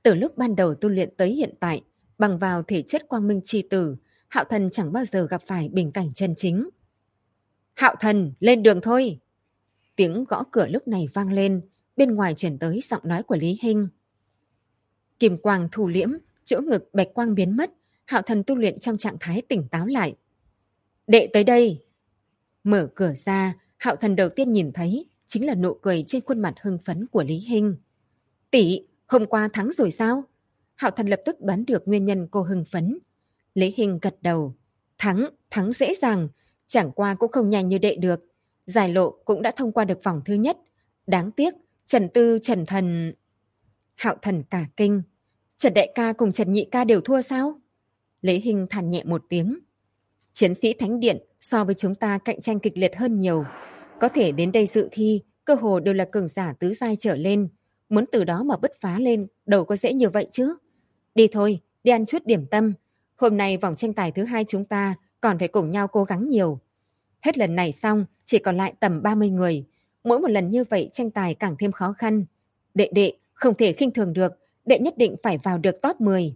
Từ lúc ban đầu tu luyện tới hiện tại, bằng vào thể chất quang minh chi tử, Hạo Thần chẳng bao giờ gặp phải bình cảnh chân chính. Hạo Thần, lên đường thôi! Tiếng gõ cửa lúc này vang lên, bên ngoài chuyển tới giọng nói của Lý Hinh. Kim quang thu liễm, chỗ ngực bạch quang biến mất, Hạo Thần tu luyện trong trạng thái tỉnh táo lại. Đệ tới đây! Mở cửa ra, Hạo Thần đầu tiên nhìn thấy chính là nụ cười trên khuôn mặt hưng phấn của Lý Hinh. Tỷ, hôm qua thắng rồi sao? Hạo Thần lập tức đoán được nguyên nhân cô hưng phấn. Lý Hinh gật đầu. Thắng dễ dàng, chẳng qua cũng không nhanh như đệ được. Giải lộ cũng đã thông qua được vòng thứ nhất. Đáng tiếc, Trần Thần... Hạo Thần cả kinh. Trần đại ca cùng Trần nhị ca đều thua sao? Lý Hinh than nhẹ một tiếng. Chiến sĩ Thánh Điện so với chúng ta cạnh tranh kịch liệt hơn nhiều. Có thể đến đây dự thi, cơ hồ đều là cường giả tứ giai trở lên. Muốn từ đó mà bứt phá lên, đâu có dễ như vậy chứ. Đi thôi, đi ăn chút điểm tâm. Hôm nay vòng tranh tài thứ 2 chúng ta còn phải cùng nhau cố gắng nhiều. Hết lần này xong, chỉ còn lại tầm 30 người. Mỗi một lần như vậy tranh tài càng thêm khó khăn. Đệ, không thể khinh thường được. Đệ nhất định phải vào được top 10.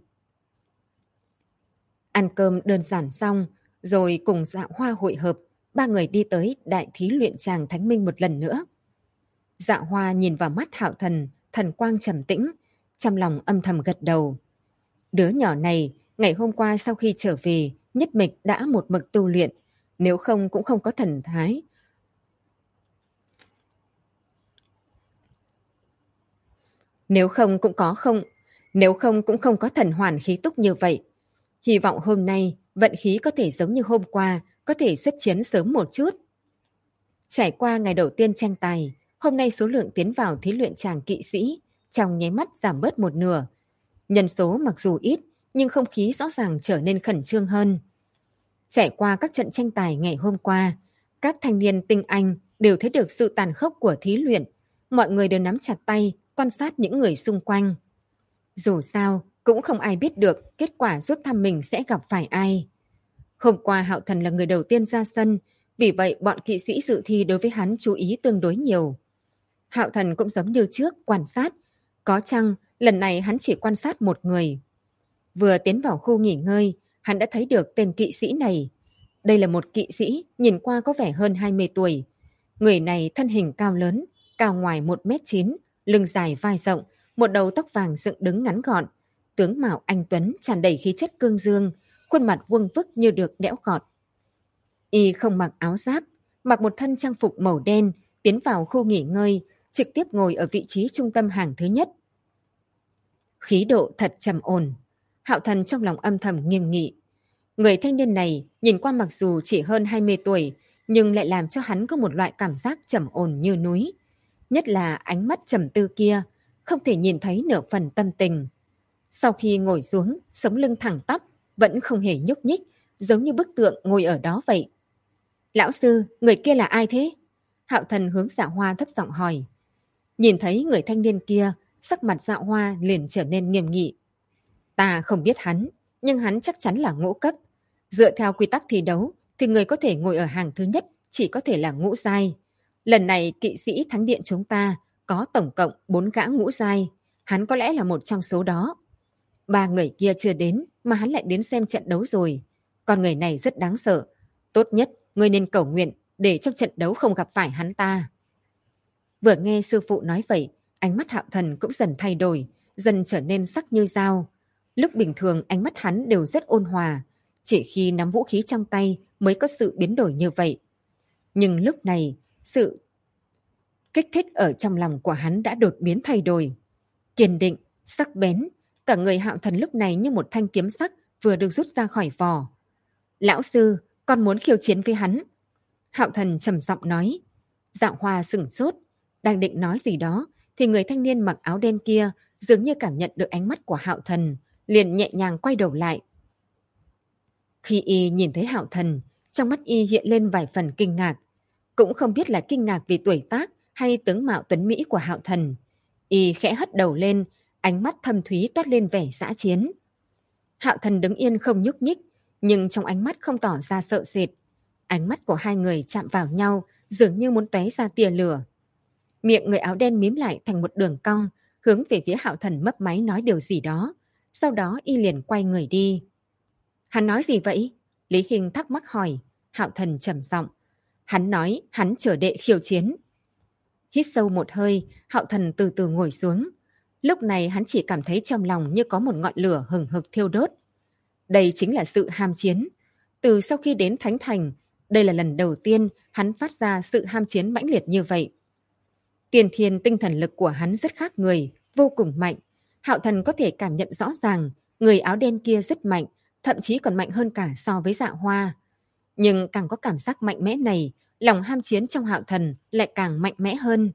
Ăn cơm đơn giản xong, rồi cùng Dạ Hoa hội hợp, ba người đi tới đại thí luyện tràng Thánh Minh một lần nữa. Dạ Hoa nhìn vào mắt Hạo Thần, thần quang trầm tĩnh, trong lòng âm thầm gật đầu. Đứa nhỏ này, ngày hôm qua sau khi trở về, nhất mịch đã một mực tu luyện, nếu không cũng không có thần thái. Nếu không cũng không có thần hoàn khí túc như vậy. Hy vọng hôm nay vận khí có thể giống như hôm qua, có thể xuất chiến sớm một chút. Trải qua ngày đầu tiên tranh tài, hôm nay số lượng tiến vào thí luyện tràng kỵ sĩ trong nháy mắt giảm bớt một nửa. Nhân số mặc dù ít, nhưng không khí rõ ràng trở nên khẩn trương hơn. Trải qua các trận tranh tài ngày hôm qua, các thanh niên tinh anh đều thấy được sự tàn khốc của thí luyện. Mọi người đều nắm chặt tay, quan sát những người xung quanh. Dù sao, cũng không ai biết được kết quả rút thăm mình sẽ gặp phải ai. Hôm qua Hạo Thần là người đầu tiên ra sân, vì vậy bọn kỵ sĩ dự thi đối với hắn chú ý tương đối nhiều. Hạo Thần cũng giống như trước quan sát, có chăng lần này hắn chỉ quan sát một người. Vừa tiến vào khu nghỉ ngơi, hắn đã thấy được tên kỵ sĩ này. Đây là một kỵ sĩ nhìn qua có vẻ hơn 20 tuổi. Người này thân hình cao lớn, cao ngoài 1m9, lưng dài vai rộng, một đầu tóc vàng dựng đứng ngắn gọn. Tướng mạo anh tuấn tràn đầy khí chất cương dương, khuôn mặt vuông vức như được đẽo gọt. Y không mặc áo giáp, mặc một thân trang phục màu đen, tiến vào khu nghỉ ngơi, trực tiếp ngồi ở vị trí trung tâm hàng thứ nhất. Khí độ thật trầm ổn. Hạo Thần trong lòng âm thầm nghiêm nghị. Người thanh niên này nhìn qua mặc dù chỉ hơn 20 tuổi, nhưng lại làm cho hắn có một loại cảm giác trầm ổn như núi. Nhất là ánh mắt trầm tư kia, không thể nhìn thấy nửa phần tâm tình. Sau khi ngồi xuống, sống lưng thẳng tắp, vẫn không hề nhúc nhích, giống như bức tượng ngồi ở đó vậy. Lão sư, người kia là ai thế? Hạo Thần hướng Dạ Hoa thấp giọng hỏi. Nhìn thấy người thanh niên kia, sắc mặt Dạ Hoa liền trở nên nghiêm nghị. Ta không biết hắn, nhưng hắn chắc chắn là ngũ cấp. Dựa theo quy tắc thi đấu, thì người có thể ngồi ở hàng thứ nhất chỉ có thể là ngũ giai. Lần này kỵ sĩ Thánh Điện chúng ta có tổng cộng 4 gã ngũ giai. Hắn có lẽ là một trong số đó. 3 người kia chưa đến mà hắn lại đến xem trận đấu rồi. Còn người này rất đáng sợ. Tốt nhất, ngươi nên cầu nguyện để trong trận đấu không gặp phải hắn ta. Vừa nghe sư phụ nói vậy, ánh mắt Hạo Thần cũng dần thay đổi, dần trở nên sắc như dao. Lúc bình thường ánh mắt hắn đều rất ôn hòa, chỉ khi nắm vũ khí trong tay mới có sự biến đổi như vậy. Nhưng lúc này, sự kích thích ở trong lòng của hắn đã đột biến thay đổi. Kiên định, sắc bén, cả người Hạo Thần lúc này như một thanh kiếm sắc vừa được rút ra khỏi vỏ. Lão sư, con muốn khiêu chiến với hắn. Hạo Thần trầm giọng nói. Dạ Hoa sửng sốt, đang định nói gì đó, thì người thanh niên mặc áo đen kia dường như cảm nhận được ánh mắt của Hạo Thần, liền nhẹ nhàng quay đầu lại. Khi y nhìn thấy Hạo Thần, trong mắt y hiện lên vài phần kinh ngạc. Cũng không biết là kinh ngạc vì tuổi tác hay tướng mạo tuấn mỹ của Hạo Thần. Y khẽ hất đầu lên, ánh mắt thâm thúy toát lên vẻ dã chiến. Hạo Thần đứng yên không nhúc nhích, nhưng trong ánh mắt không tỏ ra sợ sệt. Ánh mắt của hai người chạm vào nhau, dường như muốn tóe ra tia lửa. Miệng người áo đen mím lại thành một đường cong, hướng về phía Hạo Thần mấp máy nói điều gì đó. Sau đó y liền quay người đi. Hắn nói gì vậy? Lý Hinh thắc mắc hỏi. Hạo Thần trầm giọng. Hắn nói hắn chờ đệ khiêu chiến. Hít sâu một hơi, Hạo Thần từ từ ngồi xuống. Lúc này hắn chỉ cảm thấy trong lòng như có một ngọn lửa hừng hực thiêu đốt. Đây chính là sự ham chiến. Từ sau khi đến Thánh Thành, đây là lần đầu tiên hắn phát ra sự ham chiến mãnh liệt như vậy. Tiền thiên tinh thần lực của hắn rất khác người, vô cùng mạnh. Hạo Thần có thể cảm nhận rõ ràng, người áo đen kia rất mạnh, thậm chí còn mạnh hơn cả so với Dạ Hoa. Nhưng càng có cảm giác mạnh mẽ này, lòng ham chiến trong Hạo Thần lại càng mạnh mẽ hơn.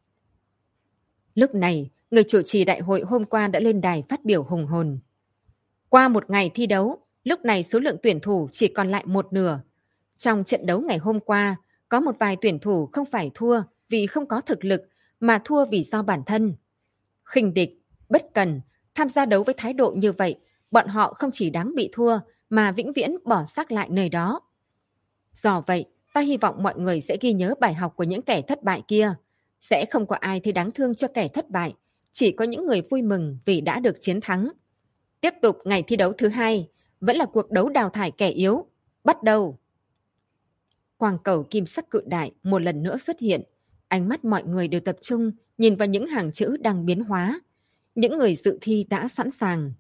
Lúc này, người chủ trì đại hội hôm qua đã lên đài phát biểu hùng hồn. Qua một ngày thi đấu, lúc này số lượng tuyển thủ chỉ còn lại một nửa. Trong trận đấu ngày hôm qua, có một vài tuyển thủ không phải thua vì không có thực lực, mà thua vì do bản thân. Khinh địch, bất cần, tham gia đấu với thái độ như vậy, bọn họ không chỉ đáng bị thua, mà vĩnh viễn bỏ xác lại nơi đó. Do vậy, ta hy vọng mọi người sẽ ghi nhớ bài học của những kẻ thất bại kia. Sẽ không có ai thấy đáng thương cho kẻ thất bại, chỉ có những người vui mừng vì đã được chiến thắng. Tiếp tục ngày thi đấu thứ 2, vẫn là cuộc đấu đào thải kẻ yếu. Bắt đầu! Quang cầu kim sắc cự đại một lần nữa xuất hiện. Ánh mắt mọi người đều tập trung, nhìn vào những hàng chữ đang biến hóa. Những người dự thi đã sẵn sàng.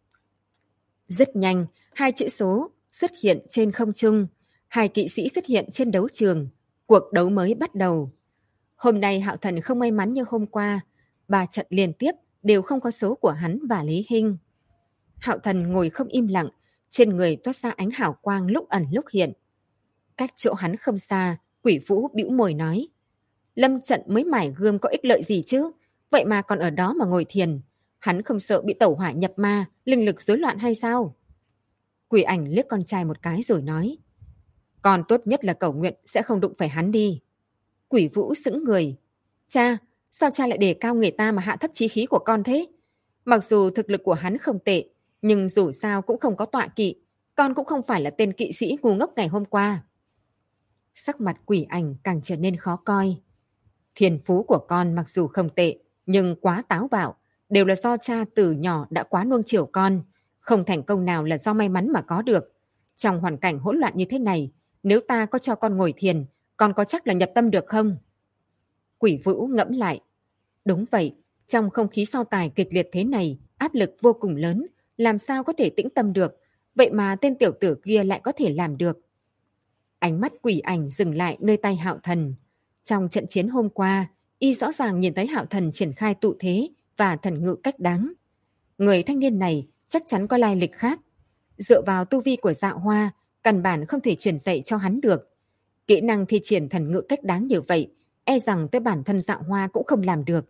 Rất nhanh, 2 chữ số xuất hiện trên không trung. 2 kỵ sĩ xuất hiện trên đấu trường. Cuộc đấu mới bắt đầu. Hôm nay Hạo Thần không may mắn như hôm qua. 3 trận liên tiếp đều không có số của hắn và Lý Hinh. Hạo Thần ngồi không im lặng, trên người toát ra ánh hào quang lúc ẩn lúc hiện. Cách chỗ hắn không xa, Quỷ Vũ bĩu môi nói. Lâm trận mới mải gươm có ích lợi gì chứ? Vậy mà còn ở đó mà ngồi thiền. Hắn không sợ bị tẩu hỏa nhập ma, linh lực rối loạn hay sao? Quỷ Ảnh liếc con trai một cái rồi nói. Còn tốt nhất là cầu nguyện sẽ không đụng phải hắn đi. Quỷ Vũ sững người. Cha, sao cha lại đề cao người ta mà hạ thấp chí khí của con thế? Mặc dù thực lực của hắn không tệ, nhưng dù sao cũng không có tọa kỵ. Con cũng không phải là tên kỵ sĩ ngu ngốc ngày hôm qua. Sắc mặt Quỷ Ảnh càng trở nên khó coi. Thiên phú của con mặc dù không tệ, nhưng quá táo bạo, đều là do cha từ nhỏ đã quá nuông chiều con. Không thành công nào là do may mắn mà có được. Trong hoàn cảnh hỗn loạn như thế này, nếu ta có cho con ngồi thiền, con có chắc là nhập tâm được không? Quỷ Vũ ngẫm lại. Đúng vậy, trong không khí so tài kịch liệt thế này, áp lực vô cùng lớn, làm sao có thể tĩnh tâm được. Vậy mà tên tiểu tử kia lại có thể làm được. Ánh mắt Quỷ Ảnh dừng lại nơi tay Hạo Thần. Trong trận chiến hôm qua, y rõ ràng nhìn thấy Hạo Thần triển khai tụ thế và thần ngự cách đáng. Người thanh niên này chắc chắn có lai lịch khác. Dựa vào tu vi của Dạ Hoa, căn bản không thể truyền dạy cho hắn được. Kỹ năng thi triển thần ngự cách đáng như vậy, e rằng tới bản thân Dạ Hoa cũng không làm được.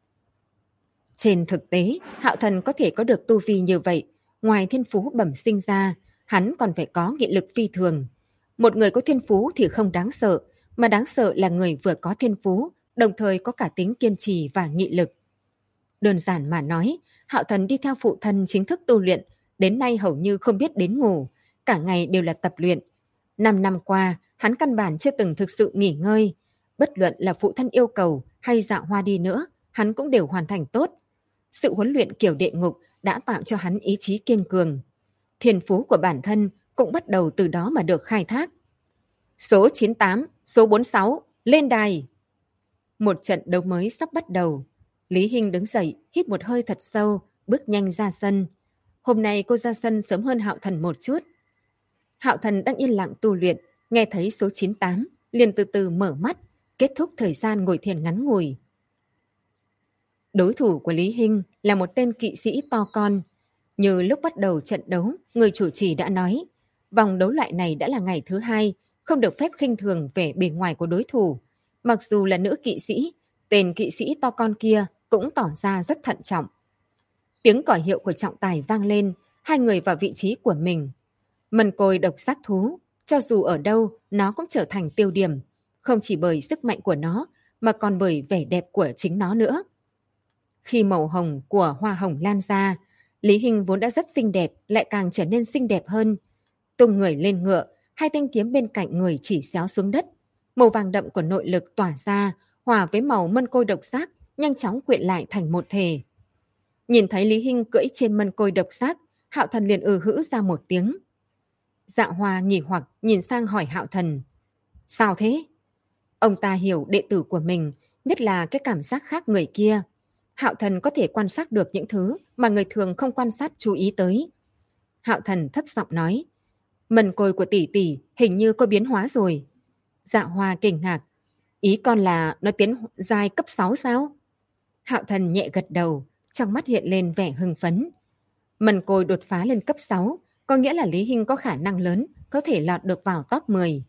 Trên thực tế, Hạo Thần có thể có được tu vi như vậy, ngoài thiên phú bẩm sinh ra, hắn còn phải có nghị lực phi thường. Một người có thiên phú thì không đáng sợ, mà đáng sợ là người vừa có thiên phú, đồng thời có cả tính kiên trì và nghị lực. Đơn giản mà nói, Hạo Thần đi theo phụ thân chính thức tu luyện, đến nay hầu như không biết đến ngủ, cả ngày đều là tập luyện. 5 năm qua, hắn căn bản chưa từng thực sự nghỉ ngơi. Bất luận là phụ thân yêu cầu hay Dạ Hoa đi nữa, hắn cũng đều hoàn thành tốt. Sự huấn luyện kiểu địa ngục đã tạo cho hắn ý chí kiên cường. Thiên phú của bản thân cũng bắt đầu từ đó mà được khai thác. Số 98, số 46, lên đài! Một trận đấu mới sắp bắt đầu. Lý Hinh đứng dậy, hít một hơi thật sâu, bước nhanh ra sân. Hôm nay cô ra sân sớm hơn Hạo Thần một chút. Hạo Thần đang yên lặng tu luyện, nghe thấy số 98, liền từ từ mở mắt, kết thúc thời gian ngồi thiền ngắn ngủi. Đối thủ của Lý Hinh là một tên kỵ sĩ to con. Như lúc bắt đầu trận đấu, người chủ trì đã nói, vòng đấu loại này đã là ngày thứ 2, không được phép khinh thường vẻ bề ngoài của đối thủ. Mặc dù là nữ kỵ sĩ, tên kỵ sĩ to con kia cũng tỏ ra rất thận trọng. Tiếng còi hiệu của trọng tài vang lên, 2 người vào vị trí của mình. Mân côi độc giác thú, cho dù ở đâu, nó cũng trở thành tiêu điểm. Không chỉ bởi sức mạnh của nó, mà còn bởi vẻ đẹp của chính nó nữa. Khi màu hồng của hoa hồng lan ra, Lý Hinh vốn đã rất xinh đẹp, lại càng trở nên xinh đẹp hơn. Tung người lên ngựa, 2 thanh kiếm bên cạnh người chỉ xéo xuống đất. Màu vàng đậm của nội lực tỏa ra, hòa với màu mân côi độc giác, nhanh chóng quyện lại thành một thể. Nhìn thấy Lý Hinh cưỡi trên mân côi độc giác, Hạo Thần liền hữ ra một tiếng. Dạ Hoa nghi hoặc nhìn sang hỏi Hạo Thần. Sao thế? Ông ta hiểu đệ tử của mình, nhất là cái cảm giác khác người kia. Hạo Thần có thể quan sát được những thứ mà người thường không quan sát chú ý tới. Hạo Thần thấp giọng nói. Mân côi của tỷ tỷ hình như có biến hóa rồi. Dạ Hoa kinh ngạc. Ý con là nó tiến giai cấp 6 sao? Hạo Thần nhẹ gật đầu, trong mắt hiện lên vẻ hưng phấn. Mân côi đột phá lên cấp 6, có nghĩa là Lý Hinh có khả năng lớn, có thể lọt được vào top 10.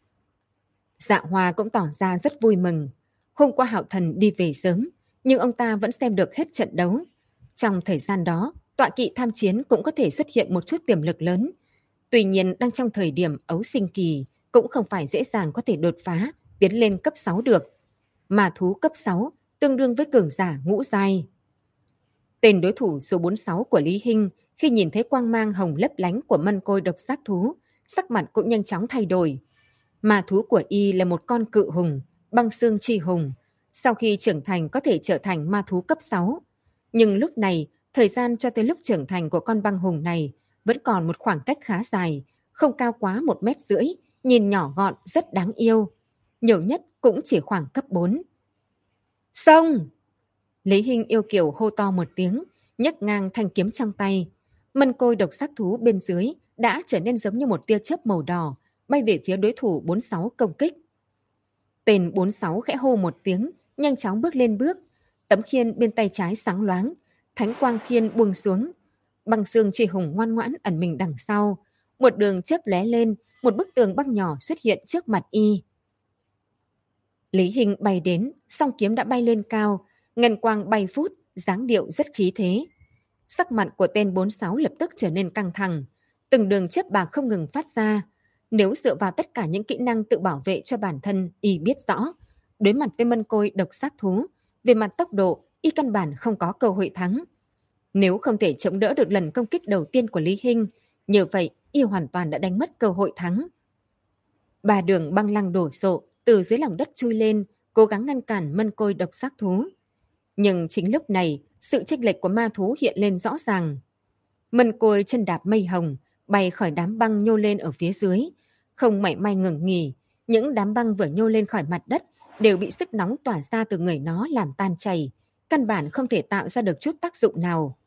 Dạ Hoa cũng tỏ ra rất vui mừng. Hôm qua Hạo Thần đi về sớm, nhưng ông ta vẫn xem được hết trận đấu. Trong thời gian đó, tọa kỵ tham chiến cũng có thể xuất hiện một chút tiềm lực lớn. Tuy nhiên đang trong thời điểm ấu sinh kỳ, cũng không phải dễ dàng có thể đột phá, tiến lên cấp 6 được. Mà thú cấp 6 tương đương với cường giả ngũ giai. Tên đối thủ số 46 của Lý Hinh khi nhìn thấy quang mang hồng lấp lánh của mân côi độc giác thú, sắc mặt cũng nhanh chóng thay đổi. Mà thú của y là một con cự hùng, băng xương chi hùng. Sau khi trưởng thành có thể trở thành ma thú cấp 6. Nhưng lúc này, thời gian cho tới lúc trưởng thành của con băng hùng này vẫn còn một khoảng cách khá dài, không cao quá 1,5 mét, nhìn nhỏ gọn rất đáng yêu. Nhiều nhất cũng chỉ khoảng cấp 4. Xông! Lý Hinh yêu kiều hô to một tiếng, nhấc ngang thanh kiếm trong tay. Mân côi độc giác thú bên dưới đã trở nên giống như một tia chớp màu đỏ, bay về phía đối thủ 46 công kích. Tên 46 khẽ hô một tiếng, nhanh chóng bước lên bước. Tấm khiên bên tay trái sáng loáng, thánh quang khiên buông xuống. Băng xương chi hùng ngoan ngoãn ẩn mình đằng sau. Một đường chớp lóe lên, một bức tường băng nhỏ xuất hiện trước mặt y. Lý Hinh bay đến, song kiếm đã bay lên cao, ngân quang bay phút, dáng điệu rất khí thế. Sắc mặt của tên 46 lập tức trở nên căng thẳng, từng đường chớp bạc không ngừng phát ra. Nếu dựa vào tất cả những kỹ năng tự bảo vệ cho bản thân, y biết rõ, đối mặt với mân côi độc giác thú, về mặt tốc độ, y căn bản không có cơ hội thắng. Nếu không thể chống đỡ được lần công kích đầu tiên của Lý Hinh, như vậy y hoàn toàn đã đánh mất cơ hội thắng. 3 đường băng lăng đổ sộ từ dưới lòng đất chui lên, cố gắng ngăn cản mân côi độc giác thú. Nhưng chính lúc này, sự chênh lệch của ma thú hiện lên rõ ràng. Mân côi chân đạp mây hồng, bay khỏi đám băng nhô lên ở phía dưới. Không mảy may ngừng nghỉ, những đám băng vừa nhô lên khỏi mặt đất đều bị sức nóng tỏa ra từ người nó làm tan chảy, căn bản không thể tạo ra được chút tác dụng nào.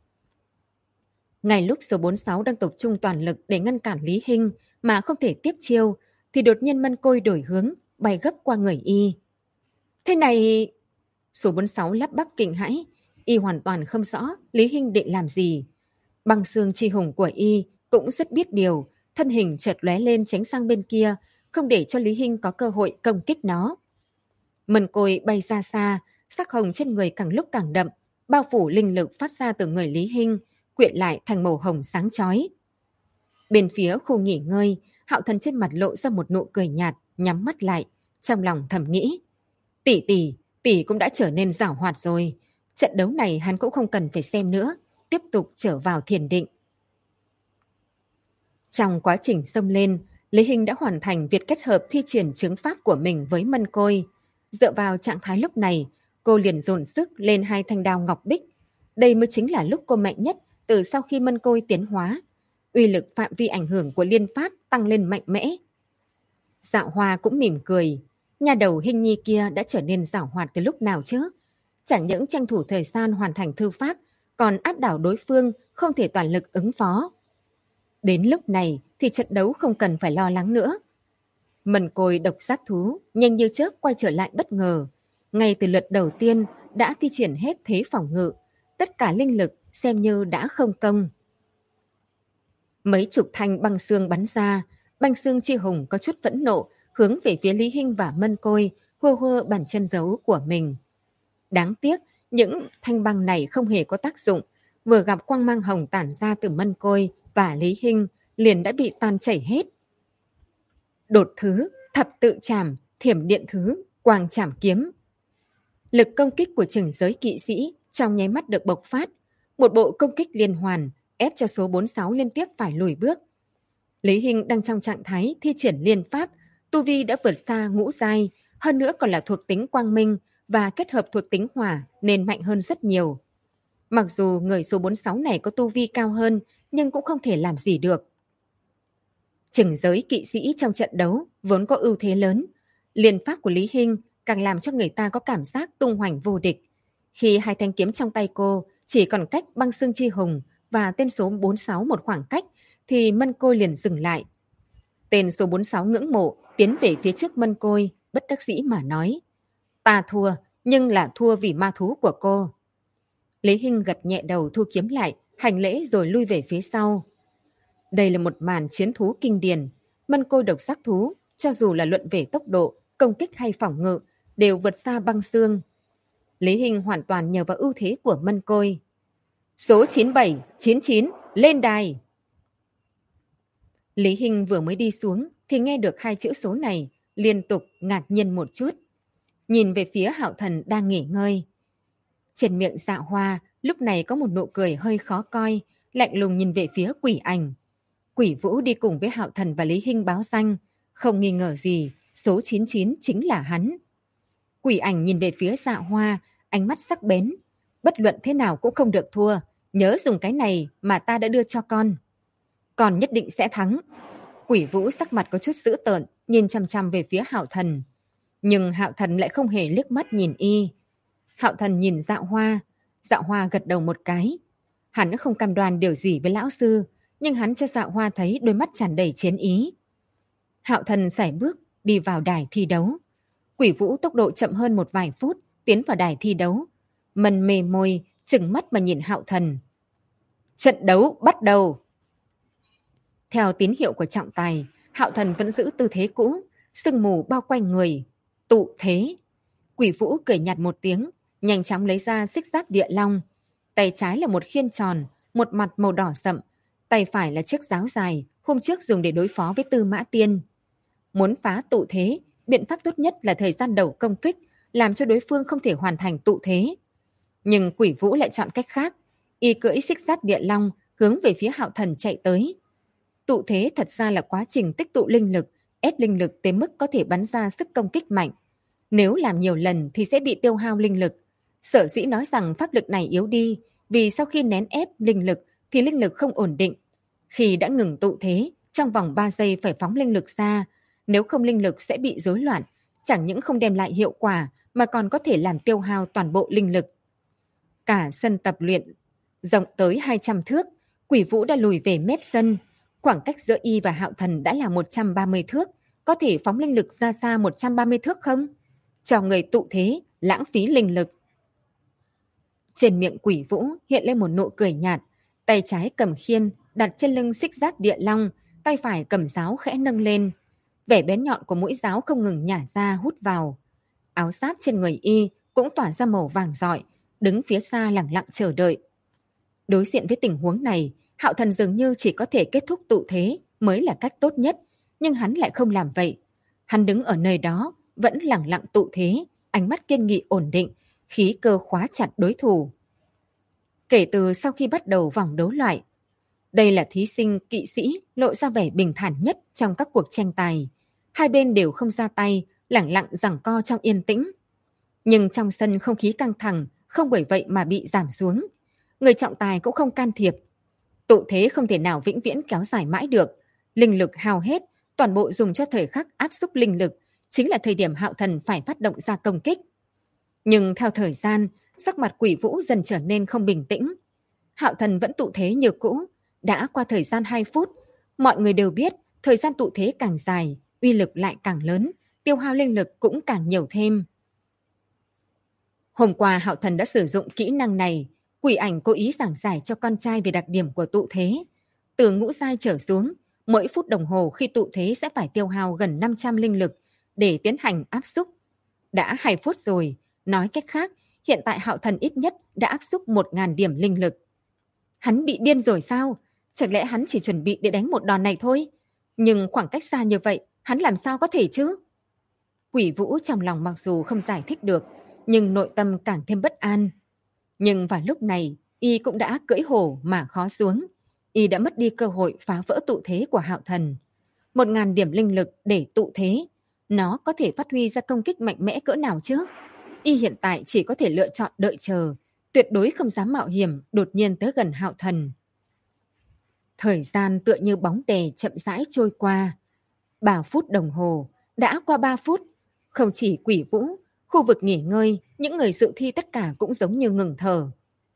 Ngay lúc số 46 đang tập trung toàn lực để ngăn cản Lý Hinh mà không thể tiếp chiêu, thì đột nhiên mân côi đổi hướng, bay gấp qua người y. Thế này... Số 46 lắp bắp kinh hãi, y hoàn toàn không rõ Lý Hinh định làm gì. Băng xương chi hùng của y cũng rất biết điều, thân hình chợt lóe lên tránh sang bên kia, không để cho Lý Hinh có cơ hội công kích nó. Mân côi bay ra xa, sắc hồng trên người càng lúc càng đậm, bao phủ linh lực phát ra từ người Lý Hinh, quyện lại thành màu hồng sáng chói. Bên phía khu nghỉ ngơi, Hạo Thần trên mặt lộ ra một nụ cười nhạt, nhắm mắt lại, trong lòng thầm nghĩ. Tỷ cũng đã trở nên giảo hoạt rồi. Trận đấu này hắn cũng không cần phải xem nữa, tiếp tục trở vào thiền định. Trong quá trình xông lên, Lý Hinh đã hoàn thành việc kết hợp thi triển chứng pháp của mình với mân côi. Dựa vào trạng thái lúc này, cô liền dồn sức lên 2 thanh đao ngọc bích. Đây mới chính là lúc cô mạnh nhất từ sau khi mân côi tiến hóa. Uy lực phạm vi ảnh hưởng của liên pháp tăng lên mạnh mẽ. Dạo Hoa cũng mỉm cười. Nhà đầu Hinh Nhi kia đã trở nên giảo hoạt từ lúc nào chứ? Chẳng những tranh thủ thời gian hoàn thành thư pháp, còn áp đảo đối phương không thể toàn lực ứng phó. Đến lúc này thì trận đấu không cần phải lo lắng nữa. Mân côi độc giác thú nhanh như chớp quay trở lại bất ngờ. Ngay từ lượt đầu tiên đã thi triển hết thế phòng ngự. Tất cả linh lực xem như đã không công. Mấy chục thanh băng xương bắn ra. Băng xương chi hùng có chút phẫn nộ, hướng về phía Lý Hinh và mân côi, hua hua bàn chân giấu của mình. Đáng tiếc, những thanh băng này không hề có tác dụng. Vừa gặp quang mang hồng tản ra từ mân côi và Lý Hinh, liền đã bị tan chảy hết. Đột thứ, thập tự trảm, thiểm điện thứ, quang trảm kiếm. Lực công kích của chừng giới kỵ sĩ trong nháy mắt được bộc phát. Một bộ công kích liên hoàn, ép cho số 46 liên tiếp phải lùi bước. Lý Hinh đang trong trạng thái thi triển liên pháp, tu vi đã vượt xa ngũ giai, hơn nữa còn là thuộc tính quang minh và kết hợp thuộc tính hỏa nên mạnh hơn rất nhiều. Mặc dù người số 46 này có tu vi cao hơn, nhưng cũng không thể làm gì được. Chừng giới kỵ sĩ trong trận đấu vốn có ưu thế lớn. Liên pháp của Lý Hinh càng làm cho người ta có cảm giác tung hoành vô địch. Khi hai thanh kiếm trong tay cô chỉ còn cách băng xương chi hùng và tên số 46 một khoảng cách, thì Mân Côi liền dừng lại. Tên số 46 ngưỡng mộ tiến về phía trước Mân Côi, bất đắc dĩ mà nói: "Ta thua, nhưng là thua vì ma thú của cô." Lý Hinh gật nhẹ đầu thu kiếm lại, hành lễ rồi lui về phía sau. Đây là một màn chiến thú kinh điển. Mân Côi độc giác thú, cho dù là luận về tốc độ, công kích hay phòng ngự, đều vượt xa băng xương. Lý Hinh hoàn toàn nhờ vào ưu thế của Mân Côi. Số 9799 lên đài. Lý Hinh vừa mới đi xuống thì nghe được hai chữ số này, liên tục ngạc nhiên một chút. Nhìn về phía Hạo Thần đang nghỉ ngơi. Trên miệng Dạ Hoa lúc này có một nụ cười hơi khó coi, lạnh lùng nhìn về phía Quỷ Ảnh. Quỷ Vũ đi cùng với Hạo Thần và Lý Hinh báo danh, không nghi ngờ gì, số 99 chính là hắn. Quỷ Ảnh nhìn về phía Dạ Hoa, ánh mắt sắc bén. Bất luận thế nào cũng không được thua, nhớ dùng cái này mà ta đã đưa cho con. Con nhất định sẽ thắng. Quỷ Vũ sắc mặt có chút dữ tợn, nhìn chằm chằm về phía Hạo Thần. Nhưng Hạo Thần lại không hề liếc mắt nhìn y. Hạo Thần nhìn Dạ Hoa gật đầu một cái. Hắn không cam đoan điều gì với lão sư, nhưng hắn cho Dạ Hoa thấy đôi mắt tràn đầy chiến ý. Hạo Thần sải bước đi vào đài thi đấu. Quỷ Vũ tốc độ chậm hơn một vài phút tiến vào đài thi đấu. Mân mề môi, trừng mắt mà nhìn Hạo Thần. Trận đấu bắt đầu. Theo tín hiệu của trọng tài, Hạo Thần vẫn giữ tư thế cũ, sương mù bao quanh người. Tụ thế. Quỷ Vũ cười nhạt một tiếng, nhanh chóng lấy ra xích giáp địa long. Tay trái là một khiên tròn, một mặt màu đỏ sậm. Tay phải là chiếc giáo dài, hôm trước dùng để đối phó với Tư Mã Tiên. Muốn phá tụ thế, biện pháp tốt nhất là thời gian đầu công kích, làm cho đối phương không thể hoàn thành tụ thế. Nhưng Quỷ Vũ lại chọn cách khác. Y cưỡi xích giáp địa long, hướng về phía Hạo Thần chạy tới. Tụ thế thật ra là quá trình tích tụ linh lực, ép linh lực tới mức có thể bắn ra sức công kích mạnh. Nếu làm nhiều lần thì sẽ bị tiêu hao linh lực. Sở dĩ nói rằng pháp lực này yếu đi, vì sau khi nén ép linh lực thì linh lực không ổn định. Khi đã ngừng tụ thế, trong vòng 3 giây phải phóng linh lực ra. Nếu không linh lực sẽ bị rối loạn, chẳng những không đem lại hiệu quả mà còn có thể làm tiêu hao toàn bộ linh lực. Cả sân tập luyện rộng tới 200 thước, Quỷ Vũ đã lùi về mép sân. Khoảng cách giữa y và Hạo Thần đã là 130 thước. Có thể phóng linh lực ra xa 130 thước không? Cho người tụ thế, lãng phí linh lực. Trên miệng Quỷ Vũ hiện lên một nụ cười nhạt. Tay trái cầm khiên, đặt trên lưng xích giáp địa long, tay phải cầm giáo khẽ nâng lên. Vẻ bén nhọn của mũi giáo không ngừng nhả ra hút vào. Áo giáp trên người y cũng tỏa ra màu vàng rọi, đứng phía xa lẳng lặng chờ đợi. Đối diện với tình huống này, Hạo Thần dường như chỉ có thể kết thúc tụ thế mới là cách tốt nhất, nhưng hắn lại không làm vậy. Hắn đứng ở nơi đó, vẫn lẳng lặng tụ thế, ánh mắt kiên nghị ổn định, khí cơ khóa chặt đối thủ. Kể từ sau khi bắt đầu vòng đấu loại, đây là thí sinh kỵ sĩ lộ ra vẻ bình thản nhất trong các cuộc tranh tài. Hai bên đều không ra tay, lẳng lặng giằng co trong yên tĩnh. Nhưng trong sân không khí căng thẳng, không bởi vậy mà bị giảm xuống. Người trọng tài cũng không can thiệp. Tụ thế không thể nào vĩnh viễn kéo dài mãi được. Linh lực hao hết, toàn bộ dùng cho thời khắc áp xúc linh lực, chính là thời điểm Hạo Thần phải phát động ra công kích. Nhưng theo thời gian, sắc mặt Quỷ Vũ dần trở nên không bình tĩnh. Hạo Thần vẫn tụ thế như cũ. Đã qua thời gian 2 phút, mọi người đều biết thời gian tụ thế càng dài, uy lực lại càng lớn, tiêu hao linh lực cũng càng nhiều thêm. Hôm qua Hạo Thần đã sử dụng kỹ năng này. Quỷ Ảnh cố ý giảng giải cho con trai về đặc điểm của tụ thế. Từ ngũ giai trở xuống, mỗi phút đồng hồ khi tụ thế sẽ phải tiêu hao gần 500 linh lực để tiến hành áp xúc. Đã 2 phút rồi, nói cách khác, hiện tại Hạo Thần ít nhất đã áp xúc 1.000 điểm linh lực. Hắn bị điên rồi sao? Chẳng lẽ hắn chỉ chuẩn bị để đánh một đòn này thôi? Nhưng khoảng cách xa như vậy, hắn làm sao có thể chứ? Quỷ Vũ trong lòng mặc dù không giải thích được, nhưng nội tâm càng thêm bất an. Nhưng vào lúc này, y cũng đã cưỡi hổ mà khó xuống. Y đã mất đi cơ hội phá vỡ tụ thế của Hạo Thần. 1.000 điểm linh lực để tụ thế, nó có thể phát huy ra công kích mạnh mẽ cỡ nào chứ? Y hiện tại chỉ có thể lựa chọn đợi chờ, tuyệt đối không dám mạo hiểm đột nhiên tới gần Hạo Thần. Thời gian tựa như bóng đè chậm rãi trôi qua. 3 phút đồng hồ, đã qua 3 phút. Không chỉ Quỷ Vũ, khu vực nghỉ ngơi, những người dự thi tất cả cũng giống như ngừng thở.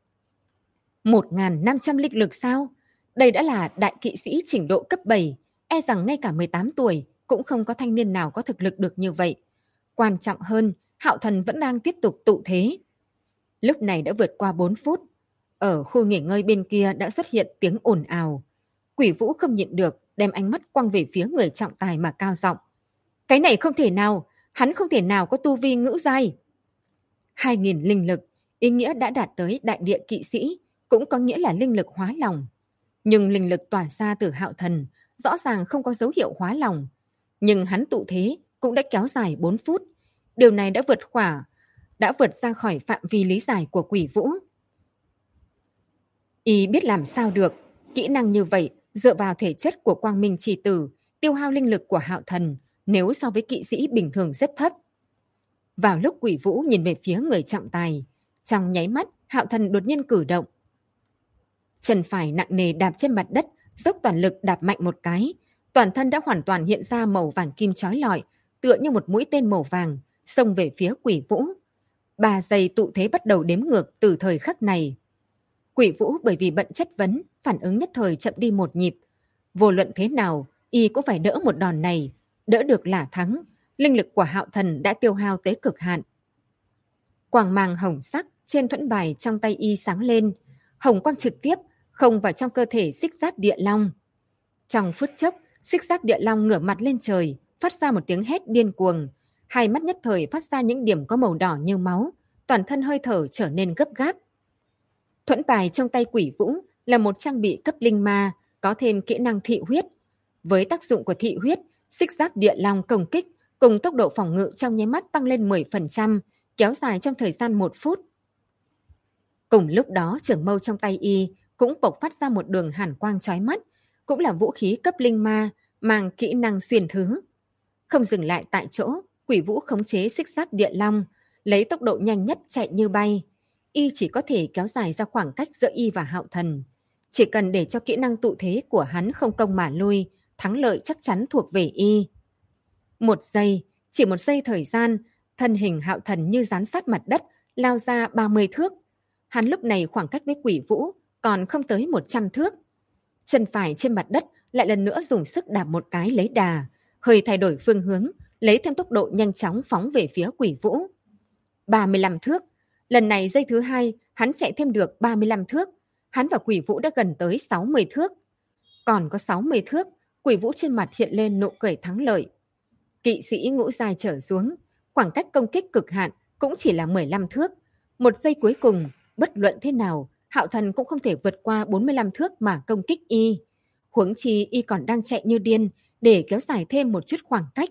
1.500 linh lực sao? Đây đã là đại kỵ sĩ trình độ cấp 7, e rằng ngay cả 18 tuổi cũng không có thanh niên nào có thực lực được như vậy. Quan trọng hơn, Hạo Thần vẫn đang tiếp tục tụ thế. Lúc này đã vượt qua 4 phút. Ở khu nghỉ ngơi bên kia đã xuất hiện tiếng ồn ào. Quỷ Vũ không nhịn được, đem ánh mắt quăng về phía người trọng tài mà cao giọng. Cái này không thể nào, hắn không thể nào có tu vi ngũ giai. 2.000 linh lực, ý nghĩa đã đạt tới đại địa kỵ sĩ, cũng có nghĩa là linh lực hóa lòng. Nhưng linh lực tỏa ra từ Hạo Thần, rõ ràng không có dấu hiệu hóa lòng. Nhưng hắn tụ thế cũng đã kéo dài 4 phút. Điều này đã vượt ra khỏi phạm vi lý giải của Quỷ Vũ. Y biết làm sao được, kỹ năng như vậy dựa vào thể chất của Quang Minh Chỉ Tử, tiêu hao linh lực của Hạo Thần nếu so với kỵ sĩ bình thường rất thấp. Vào lúc Quỷ Vũ nhìn về phía người trọng tài, trong nháy mắt Hạo Thần đột nhiên cử động. Chân phải nặng nề đạp trên mặt đất, dốc toàn lực đạp mạnh một cái, toàn thân đã hoàn toàn hiện ra màu vàng kim chói lọi, tựa như một mũi tên màu vàng, xông về phía Quỷ Vũ. 3 giây tụ thế bắt đầu đếm ngược từ thời khắc này. Quỷ Vũ bởi vì bận chất vấn, phản ứng nhất thời chậm đi một nhịp. Vô luận thế nào, y cũng phải đỡ một đòn này, đỡ được là thắng. Linh lực của Hạo Thần đã tiêu hao tới cực hạn. Quang mang hồng sắc trên thuẫn bài trong tay y sáng lên, hồng quang trực tiếp không vào trong cơ thể xích giáp địa long. Trong phút chốc, xích giáp địa long ngửa mặt lên trời, phát ra một tiếng hét điên cuồng. Hai mắt nhất thời phát ra những điểm có màu đỏ như máu, toàn thân hơi thở trở nên gấp gáp. Thuẫn bài trong tay Quỷ Vũ là một trang bị cấp linh ma, có thêm kỹ năng thị huyết. Với tác dụng của thị huyết, xích giáp địa long công kích cùng tốc độ phòng ngự trong nháy mắt tăng lên 10%, kéo dài trong thời gian 1 phút. Cùng lúc đó, trường mâu trong tay y cũng bộc phát ra một đường hàn quang chói mắt, cũng là vũ khí cấp linh ma, mang kỹ năng xuyên thứ. Không dừng lại tại chỗ, Quỷ Vũ khống chế xích giáp địa long, lấy tốc độ nhanh nhất chạy như bay. Y chỉ có thể kéo dài ra khoảng cách giữa y và Hạo Thần. Chỉ cần để cho kỹ năng tụ thế của hắn không công mà lui, thắng lợi chắc chắn thuộc về y. 1 giây, chỉ 1 giây thời gian, thân hình Hạo Thần như dán sát mặt đất, lao ra 30 thước. Hắn lúc này khoảng cách với Quỷ Vũ còn không tới 100 thước. Chân phải trên mặt đất lại lần nữa dùng sức đạp một cái lấy đà, hơi thay đổi phương hướng, lấy thêm tốc độ nhanh chóng phóng về phía Quỷ Vũ. 35 thước. Lần này giây thứ 2, hắn chạy thêm được 35 thước. Hắn và Quỷ Vũ đã gần tới 60 thước. Còn có 60 thước, Quỷ Vũ trên mặt hiện lên nụ cười thắng lợi. Kỵ sĩ ngũ giai trở xuống, khoảng cách công kích cực hạn cũng chỉ là 15 thước. 1 giây cuối cùng, bất luận thế nào, Hạo Thần cũng không thể vượt qua 45 thước mà công kích y. Huống chi y còn đang chạy như điên để kéo dài thêm một chút khoảng cách.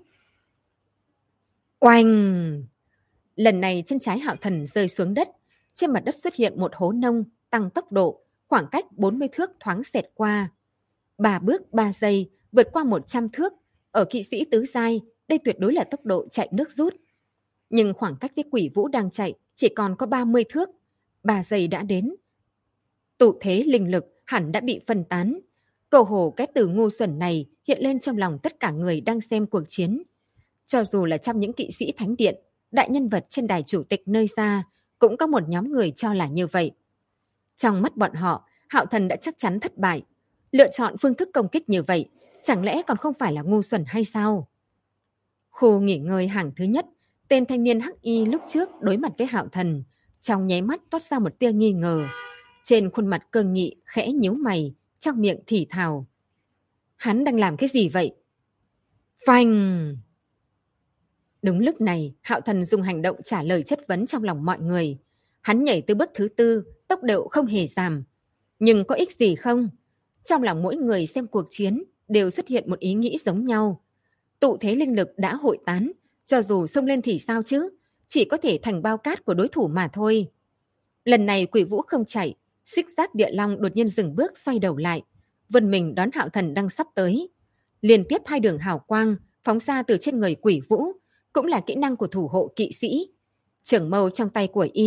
Oanh! Lần này chân trái Hạo Thần rơi xuống đất, trên mặt đất xuất hiện một hố nông, tăng tốc độ, khoảng cách 40 thước thoáng xẹt qua. 3 bước 3 giây, vượt qua 100 thước, ở kỵ sĩ tứ giai, đây tuyệt đối là tốc độ chạy nước rút. Nhưng khoảng cách với Quỷ Vũ đang chạy chỉ còn có 30 thước, 3 giây đã đến. Tụ thế linh lực hẳn đã bị phân tán. Cầu hồ cái từ ngu xuẩn này hiện lên trong lòng tất cả người đang xem cuộc chiến. Cho dù là trong những kỵ sĩ thánh điện, đại nhân vật trên đài chủ tịch nơi xa, cũng có một nhóm người cho là như vậy. Trong mắt bọn họ, Hạo Thần đã chắc chắn thất bại. Lựa chọn phương thức công kích như vậy, chẳng lẽ còn không phải là ngu xuẩn hay sao? Khu nghỉ ngơi hàng thứ nhất, tên thanh niên hắc y lúc trước đối mặt với Hạo Thần, trong nháy mắt toát ra một tia nghi ngờ. Trên khuôn mặt cương nghị khẽ nhíu mày, trong miệng thì thào. Hắn đang làm cái gì vậy? Phanh! Đúng lúc này, Hạo Thần dùng hành động trả lời chất vấn trong lòng mọi người. Hắn nhảy từ bước thứ 4, tốc độ không hề giảm. Nhưng có ích gì không? Trong lòng mỗi người xem cuộc chiến đều xuất hiện một ý nghĩ giống nhau. Tụ thế linh lực đã hội tán, cho dù xông lên thì sao chứ? Chỉ có thể thành bao cát của đối thủ mà thôi. Lần này Quỷ Vũ không chạy, xích giáp địa long đột nhiên dừng bước xoay đầu lại. Vân mình đón Hạo Thần đang sắp tới. Liên tiếp 2 đường hào quang phóng ra từ trên người Quỷ Vũ, cũng là kỹ năng của thủ hộ kỵ sĩ. Trưởng mâu trong tay của y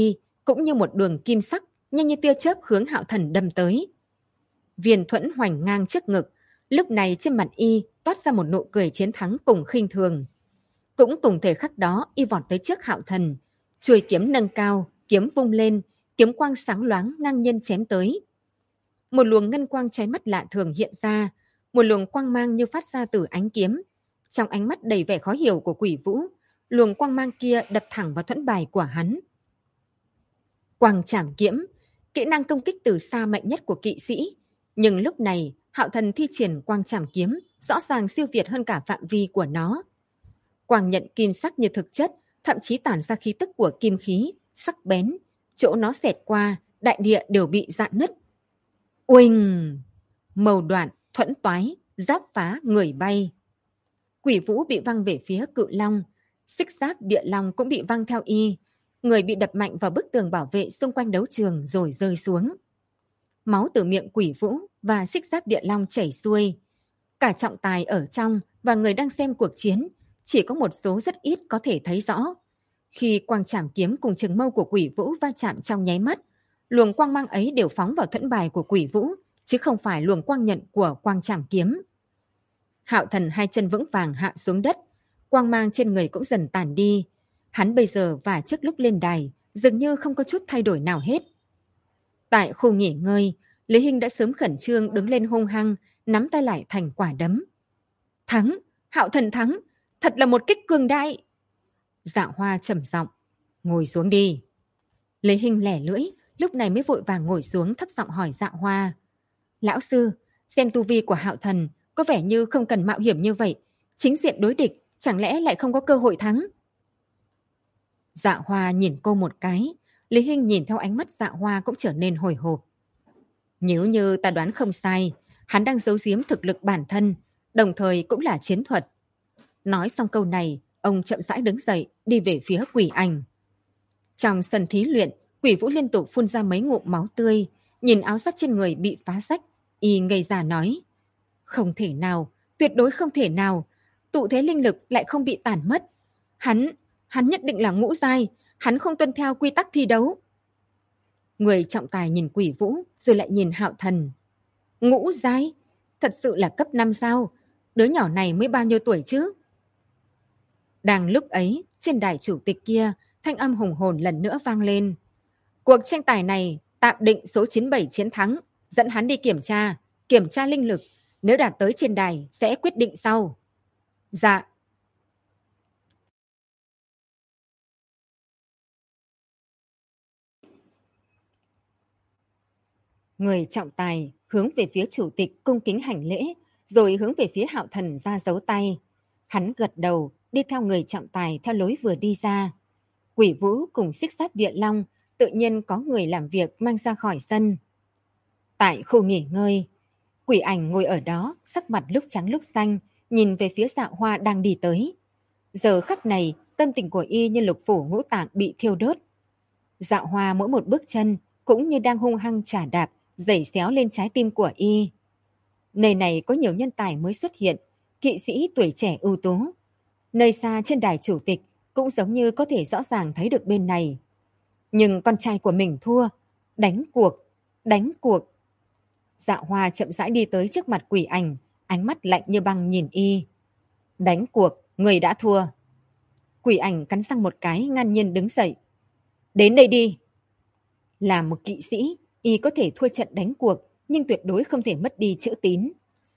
cũng như một đường kim sắc, nhanh như tia chớp hướng Hạo Thần đâm tới. Viên thuẫn hoành ngang trước ngực, lúc này trên mặt y toát ra một nụ cười chiến thắng cùng khinh thường. Cũng cùng thời khắc đó, y vọt tới trước Hạo Thần, chuôi kiếm nâng cao, kiếm vung lên, kiếm quang sáng loáng ngang nhiên chém tới. Một luồng ngân quang cháy mắt lạ thường hiện ra, một luồng quang mang như phát ra từ ánh kiếm. Trong ánh mắt đầy vẻ khó hiểu của Quỷ Vũ, luồng quang mang kia đập thẳng vào thuẫn bài của hắn. Quang Trảm Kiếm, kỹ năng công kích từ xa mạnh nhất của kỵ sĩ, nhưng lúc này Hạo Thần thi triển Quang Trảm Kiếm rõ ràng siêu việt hơn cả phạm vi của nó. Quang nhận kim sắc như thực chất, thậm chí tản ra khí tức của kim khí, sắc bén, chỗ nó xẹt qua, đại địa đều bị rạn nứt. Uỳnh! Màu đoạn, thuẫn toái, giáp phá, người bay. Quỷ Vũ bị văng về phía Cự Long, xích giáp Địa Long cũng bị văng theo y. Người bị đập mạnh vào bức tường bảo vệ xung quanh đấu trường rồi rơi xuống. Máu từ miệng Quỷ Vũ và xích giáp Địa Long chảy xuôi. Cả trọng tài ở trong và người đang xem cuộc chiến, chỉ có một số rất ít có thể thấy rõ. Khi quang trảm kiếm cùng trường mâu của Quỷ Vũ va chạm trong nháy mắt, luồng quang mang ấy đều phóng vào thuẫn bài của Quỷ Vũ, chứ không phải luồng quang nhận của quang trảm kiếm. Hạo Thần hai chân vững vàng hạ xuống đất, quang mang trên người cũng dần tàn đi. Hắn bây giờ và trước lúc lên đài, dường như không có chút thay đổi nào hết. Tại khu nghỉ ngơi, Lý Hinh đã sớm khẩn trương đứng lên hung hăng, nắm tay lại thành quả đấm. Thắng! Hạo Thần thắng! Thật là một kích cường đại! Dạ Hoa trầm giọng, ngồi xuống đi. Lý Hinh lẻ lưỡi, lúc này mới vội vàng ngồi xuống thấp giọng hỏi Dạ Hoa. Lão sư, xem tu vi của Hạo Thần có vẻ như không cần mạo hiểm như vậy. Chính diện đối địch, chẳng lẽ lại không có cơ hội thắng? Dạ Hoa nhìn cô một cái, Lý Hinh nhìn theo ánh mắt Dạ Hoa cũng trở nên hồi hộp. Nếu như ta đoán không sai, hắn đang giấu giếm thực lực bản thân, đồng thời cũng là chiến thuật. Nói xong câu này, ông chậm rãi đứng dậy, đi về phía Quỷ Ảnh. Trong sân thí luyện, Quỷ Vũ liên tục phun ra mấy ngụm máu tươi, nhìn áo giáp trên người bị phá rách, y ngây ra nói. Không thể nào, tuyệt đối không thể nào, tụ thế linh lực lại không bị tản mất. Hắn nhất định là ngũ giai, hắn không tuân theo quy tắc thi đấu. Người trọng tài nhìn Quỷ Vũ, rồi lại nhìn Hạo Thần. Ngũ giai? Thật sự là cấp 5 sao? Đứa nhỏ này mới bao nhiêu tuổi chứ? Đang lúc ấy, trên đài chủ tịch kia, thanh âm hùng hồn lần nữa vang lên. Cuộc tranh tài này tạm định số 97 chiến thắng, dẫn hắn đi kiểm tra linh lực. Nếu đạt tới trên đài, sẽ quyết định sau. Dạ. Người trọng tài hướng về phía chủ tịch cung kính hành lễ, rồi hướng về phía Hạo Thần ra dấu tay. Hắn gật đầu, đi theo người trọng tài theo lối vừa đi ra. Quỷ Vũ cùng xích giáp Địa Long tự nhiên có người làm việc mang ra khỏi sân. Tại khu nghỉ ngơi, Quỷ Ảnh ngồi ở đó, sắc mặt lúc trắng lúc xanh, nhìn về phía Dạ Hoa đang đi tới. Giờ khắc này, tâm tình của y như lục phủ ngũ tạng bị thiêu đốt. Dạ Hoa mỗi một bước chân cũng như đang hung hăng chà đạp, giày xéo lên trái tim của y. Nơi này có nhiều nhân tài mới xuất hiện, kỵ sĩ tuổi trẻ ưu tú. Nơi xa trên đài chủ tịch cũng giống như có thể rõ ràng thấy được bên này. Nhưng con trai của mình thua. Đánh cuộc, đánh cuộc. Dạ Hoa chậm rãi đi tới trước mặt Quỷ Ảnh, ánh mắt lạnh như băng nhìn y. Đánh cuộc, người đã thua. Quỷ Ảnh cắn răng một cái, ngang nhiên đứng dậy. Đến đây đi. Là một kỵ sĩ, y có thể thua trận đánh cuộc, nhưng tuyệt đối không thể mất đi chữ tín.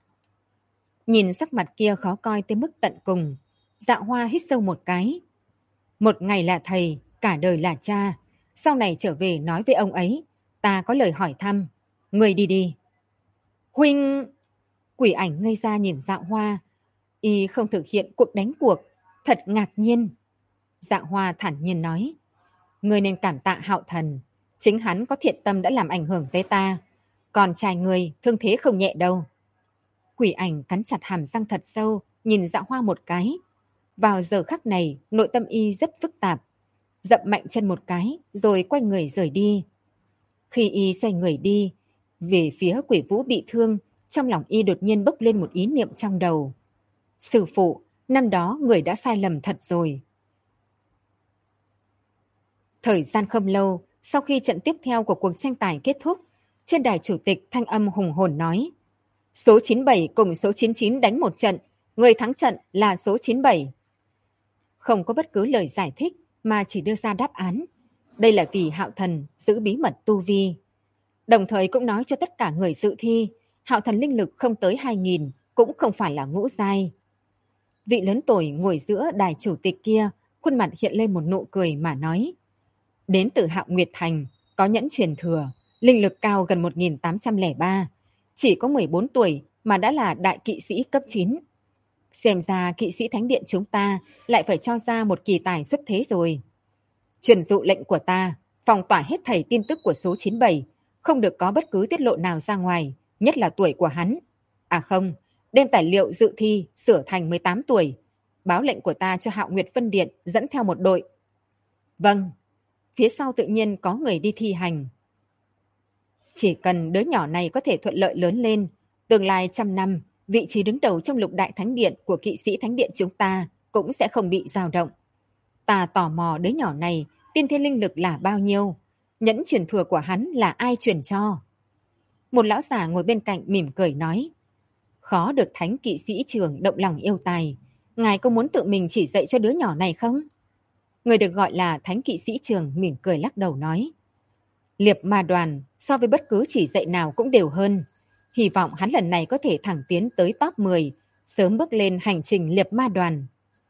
Nhìn sắc mặt kia khó coi tới mức tận cùng, Dạ Hoa hít sâu một cái. Một ngày là thầy, cả đời là cha. Sau này trở về nói với ông ấy, ta có lời hỏi thăm. Người đi đi. Huynh! Quỷ Ảnh ngây ra nhìn Dạ Hoa. Y không thực hiện cuộc đánh cuộc, thật ngạc nhiên. Dạ Hoa thản nhiên nói. Người nên cảm tạ Hạo Thần. Chính hắn có thiện tâm đã làm ảnh hưởng tới ta. Còn trai người thương thế không nhẹ đâu. Quỷ Ảnh cắn chặt hàm răng thật sâu, nhìn Dạ Hoa một cái. Vào giờ khắc này, nội tâm y rất phức tạp. Dậm mạnh chân một cái, rồi quay người rời đi. Khi y xoay người đi, về phía Quỷ Vũ bị thương, trong lòng y đột nhiên bốc lên một ý niệm trong đầu. Sư phụ, năm đó người đã sai lầm thật rồi. Thời gian không lâu, Sau khi trận tiếp theo của cuộc tranh tài kết thúc, trên đài chủ tịch thanh âm hùng hồn nói: số 97 cùng số 99 đánh một trận, người thắng trận là số 97. Không có bất cứ lời giải thích mà chỉ đưa ra đáp án. Đây là vì Hạo Thần giữ bí mật tu vi. Đồng thời cũng nói cho tất cả người dự thi, Hạo Thần linh lực không tới 2.000, cũng không phải là ngũ giai. Vị lớn tuổi ngồi giữa đài chủ tịch kia, khuôn mặt hiện lên một nụ cười mà nói: đến từ Hạo Nguyệt Thành, có nhẫn truyền thừa, linh lực cao gần 1.803, chỉ có 14 tuổi mà đã là đại kỵ sĩ cấp 9. Xem ra kỵ sĩ thánh điện chúng ta lại phải cho ra một kỳ tài xuất thế rồi. Truyền dụ lệnh của ta, phong tỏa hết thảy tin tức của số 97, không được có bất cứ tiết lộ nào ra ngoài, nhất là tuổi của hắn. À không, đem tài liệu dự thi sửa thành 18 tuổi. Báo lệnh của ta cho Hạo Nguyệt Phân Điện dẫn theo một đội. Vâng, phía sau tự nhiên có người đi thi hành. Chỉ cần đứa nhỏ này có thể thuận lợi lớn lên, tương lai 100 năm, vị trí đứng đầu trong lục đại thánh điện của kỵ sĩ thánh điện chúng ta cũng sẽ không bị dao động. Ta tò mò đứa nhỏ này tiên thiên linh lực là bao nhiêu, nhẫn truyền thừa của hắn là ai truyền cho. Một lão già ngồi bên cạnh mỉm cười nói: khó được thánh kỵ sĩ trường động lòng yêu tài, ngài có muốn tự mình chỉ dạy cho đứa nhỏ này không? Người được gọi là thánh kỵ sĩ trường mỉm cười lắc đầu nói: Liệp Ma Đoàn so với bất cứ chỉ dạy nào cũng đều hơn. Hy vọng hắn lần này có thể thẳng tiến tới top 10, sớm bước lên hành trình Liệp Ma Đoàn.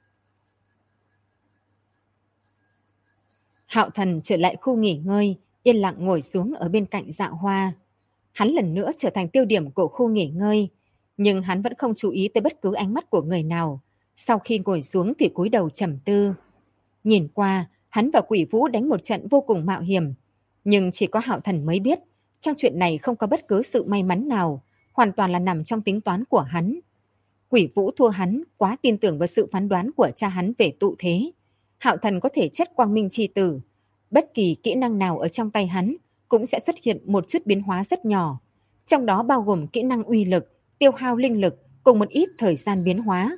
Hạo Thần trở lại khu nghỉ ngơi, yên lặng ngồi xuống ở bên cạnh Dạ Hoa. Hắn lần nữa trở thành tiêu điểm của khu nghỉ ngơi, nhưng hắn vẫn không chú ý tới bất cứ ánh mắt của người nào. Sau khi ngồi xuống thì cúi đầu trầm tư. Nhìn qua, hắn và Quỷ Vũ đánh một trận vô cùng mạo hiểm, nhưng chỉ có Hạo Thần mới biết, trong chuyện này không có bất cứ sự may mắn nào, hoàn toàn là nằm trong tính toán của hắn. Quỷ Vũ thua hắn quá tin tưởng vào sự phán đoán của cha hắn về tụ thế. Hạo Thần có thể chất quang minh chi tử, bất kỳ kỹ năng nào ở trong tay hắn cũng sẽ xuất hiện một chút biến hóa rất nhỏ, trong đó bao gồm kỹ năng uy lực, tiêu hao linh lực cùng một ít thời gian biến hóa.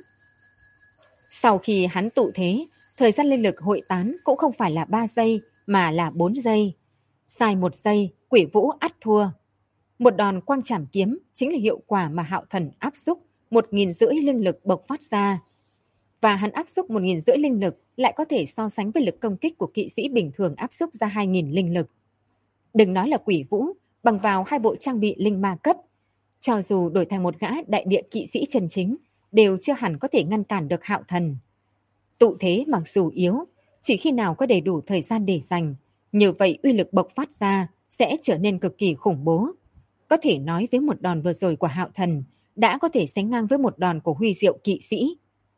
Sau khi hắn tụ thế, thời gian linh lực hội tán cũng không phải là 3 giây mà là 4 giây. Sai 1 giây, Quỷ Vũ ắt thua. Một đòn quang trảm kiếm chính là hiệu quả mà Hạo Thần áp xúc 1.500 linh lực bộc phát ra. Và hắn áp xúc 1.500 linh lực lại có thể so sánh với lực công kích của kỵ sĩ bình thường áp xúc ra 2.000 linh lực. Đừng nói là Quỷ Vũ, bằng vào 2 bộ trang bị linh ma cấp, cho dù đổi thành một gã đại địa kỵ sĩ chân chính, đều chưa hẳn có thể ngăn cản được Hạo Thần. Tụ thế mặc dù yếu, chỉ khi nào có đầy đủ thời gian để dành, như vậy uy lực bộc phát ra sẽ trở nên cực kỳ khủng bố. Có thể nói với một đòn vừa rồi của Hạo Thần đã có thể sánh ngang với một đòn của Huy Diệu kỵ sĩ.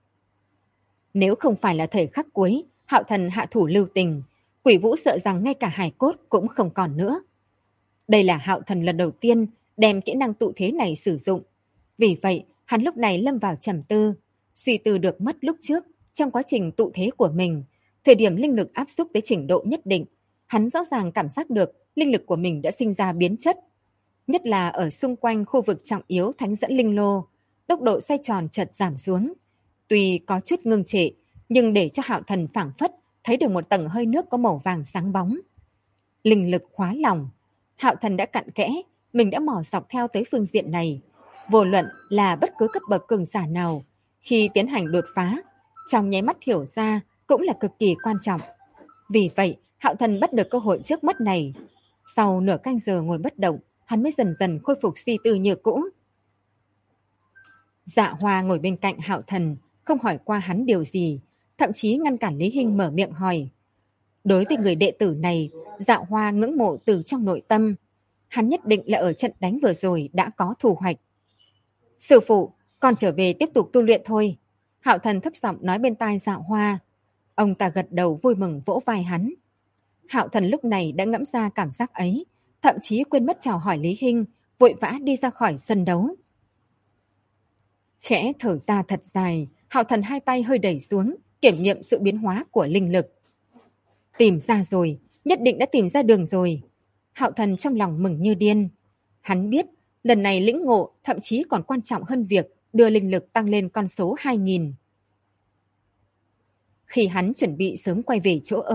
Nếu không phải là thời khắc cuối, Hạo Thần hạ thủ lưu tình, Quỷ Vũ sợ rằng ngay cả hài cốt cũng không còn nữa. Đây là Hạo Thần lần đầu tiên đem kỹ năng tụ thế này sử dụng. Vì vậy, hắn lúc này lâm vào trầm tư, suy tư được mất lúc trước trong quá trình tụ thế của mình. Thời điểm linh lực áp xúc tới trình độ nhất định, hắn rõ ràng cảm giác được linh lực của mình đã sinh ra biến chất. Nhất là ở xung quanh khu vực trọng yếu thánh dẫn linh lô, tốc độ xoay tròn chợt giảm xuống. Tuy có chút ngưng trệ, nhưng để cho Hạo Thần phảng phất thấy được một tầng hơi nước có màu vàng sáng bóng. Linh lực hóa lỏng, Hạo Thần đã cặn kẽ, mình đã mò dọc theo tới phương diện này. Vô luận là bất cứ cấp bậc cường giả nào, khi tiến hành đột phá, trong nháy mắt hiểu ra cũng là cực kỳ quan trọng. Vì vậy, Hạo Thần bắt được cơ hội trước mắt này. Sau nửa canh giờ ngồi bất động, hắn mới dần dần khôi phục suy tư như cũ. Dạ Hoa ngồi bên cạnh Hạo Thần, không hỏi qua hắn điều gì, thậm chí ngăn cản Lý Hinh mở miệng hỏi. Đối với người đệ tử này, Dạ Hoa ngưỡng mộ từ trong nội tâm. Hắn nhất định là ở trận đánh vừa rồi đã có thu hoạch. Sư phụ, con trở về tiếp tục tu luyện thôi. Hạo Thần thấp giọng nói bên tai Dạ Hoa. Ông ta gật đầu vui mừng vỗ vai hắn. Hạo Thần lúc này đã ngẫm ra cảm giác ấy, thậm chí quên mất chào hỏi Lý Hinh, vội vã đi ra khỏi sân đấu. Khẽ thở ra thật dài, Hạo Thần hai tay hơi đẩy xuống, kiểm nghiệm sự biến hóa của linh lực. Tìm ra rồi, nhất định đã tìm ra đường rồi. Hạo Thần trong lòng mừng như điên. Hắn biết, lần này lĩnh ngộ thậm chí còn quan trọng hơn việc đưa linh lực tăng lên con số 2.000. Khi hắn chuẩn bị sớm quay về chỗ ở,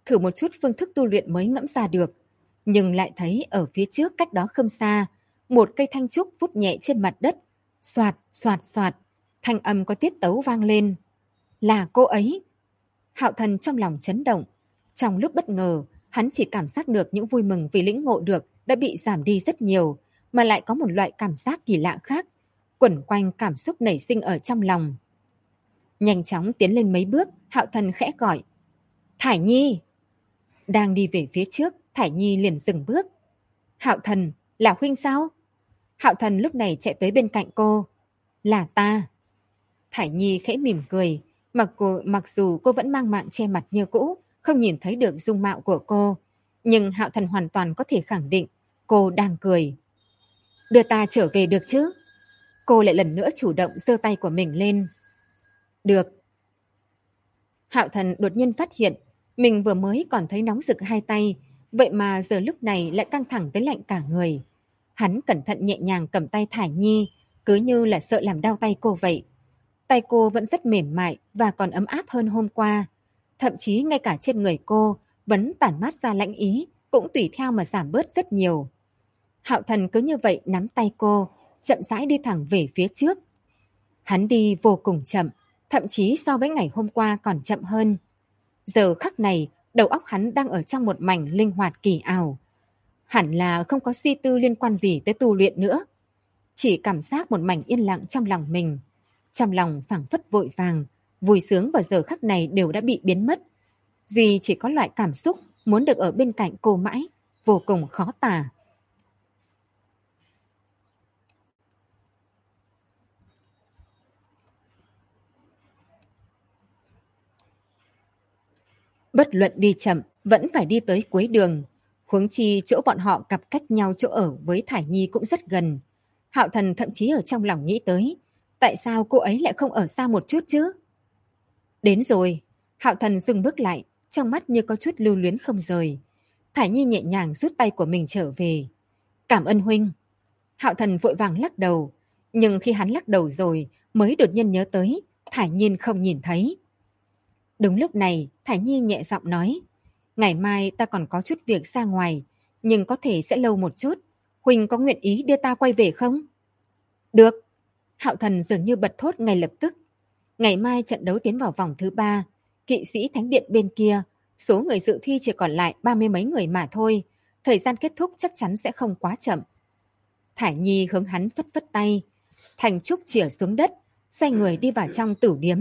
thử một chút phương thức tu luyện mới ngẫm ra được, nhưng lại thấy ở phía trước cách đó không xa, một cây thanh trúc vút nhẹ trên mặt đất, xoạt, xoạt, xoạt, thanh âm có tiết tấu vang lên. Là cô ấy! Hạo Thần trong lòng chấn động. Trong lúc bất ngờ, hắn chỉ cảm giác được những vui mừng vì lĩnh ngộ được đã bị giảm đi rất nhiều, mà lại có một loại cảm giác kỳ lạ khác, quẩn quanh cảm xúc nảy sinh ở trong lòng. Nhanh chóng tiến lên mấy bước, Hạo Thần khẽ gọi. Thải Nhi! Đang đi về phía trước, Thải Nhi liền dừng bước. Hạo Thần, là huynh sao? Hạo Thần lúc này chạy tới bên cạnh cô. Là ta. Thải Nhi khẽ mỉm cười, mặc dù cô vẫn mang mạng che mặt như cũ, không nhìn thấy được dung mạo của cô, nhưng Hạo Thần hoàn toàn có thể khẳng định cô đang cười. Đưa ta trở về được chứ? Cô lại lần nữa chủ động giơ tay của mình lên. Được. Hạo Thần đột nhiên phát hiện mình vừa mới còn thấy nóng rực hai tay, vậy mà giờ lúc này lại căng thẳng tới lạnh cả người. Hắn cẩn thận nhẹ nhàng cầm tay Thải Nhi, cứ như là sợ làm đau tay cô vậy. Tay cô vẫn rất mềm mại và còn ấm áp hơn hôm qua. Thậm chí ngay cả trên người cô vẫn tản mát ra lãnh ý, cũng tùy theo mà giảm bớt rất nhiều. Hạo Thần cứ như vậy nắm tay cô, chậm rãi đi thẳng về phía trước. Hắn đi vô cùng chậm, thậm chí so với ngày hôm qua còn chậm hơn. Giờ khắc này, đầu óc hắn đang ở trong một mảnh linh hoạt kỳ ảo. Hẳn là không có suy tư liên quan gì tới tu luyện nữa. Chỉ cảm giác một mảnh yên lặng trong lòng mình. Trong lòng phảng phất vội vàng, vui sướng vào giờ khắc này đều đã bị biến mất. Duy chỉ có loại cảm xúc muốn được ở bên cạnh cô mãi, vô cùng khó tả. Bất luận đi chậm, vẫn phải đi tới cuối đường. Huống chi chỗ bọn họ cặp cách nhau chỗ ở với Thải Nhi cũng rất gần. Hạo Thần thậm chí ở trong lòng nghĩ tới, tại sao cô ấy lại không ở xa một chút chứ? Đến rồi, Hạo Thần dừng bước lại, trong mắt như có chút lưu luyến không rời. Thải Nhi nhẹ nhàng rút tay của mình trở về. Cảm ơn huynh. Hạo Thần vội vàng lắc đầu, nhưng khi hắn lắc đầu rồi mới đột nhiên nhớ tới, Thải Nhi không nhìn thấy. Đúng lúc này, Thải Nhi nhẹ giọng nói, ngày mai ta còn có chút việc ra ngoài, nhưng có thể sẽ lâu một chút. Huynh có nguyện ý đưa ta quay về không? Được. Hạo Thần dường như bật thốt ngay lập tức. Ngày mai trận đấu tiến vào vòng thứ 3, kỵ sĩ thánh điện bên kia, số người dự thi chỉ còn lại 30 mấy người mà thôi. Thời gian kết thúc chắc chắn sẽ không quá chậm. Thải Nhi hướng hắn phất phất tay. Thành Trúc chìa xuống đất, xoay người đi vào trong tử điếm.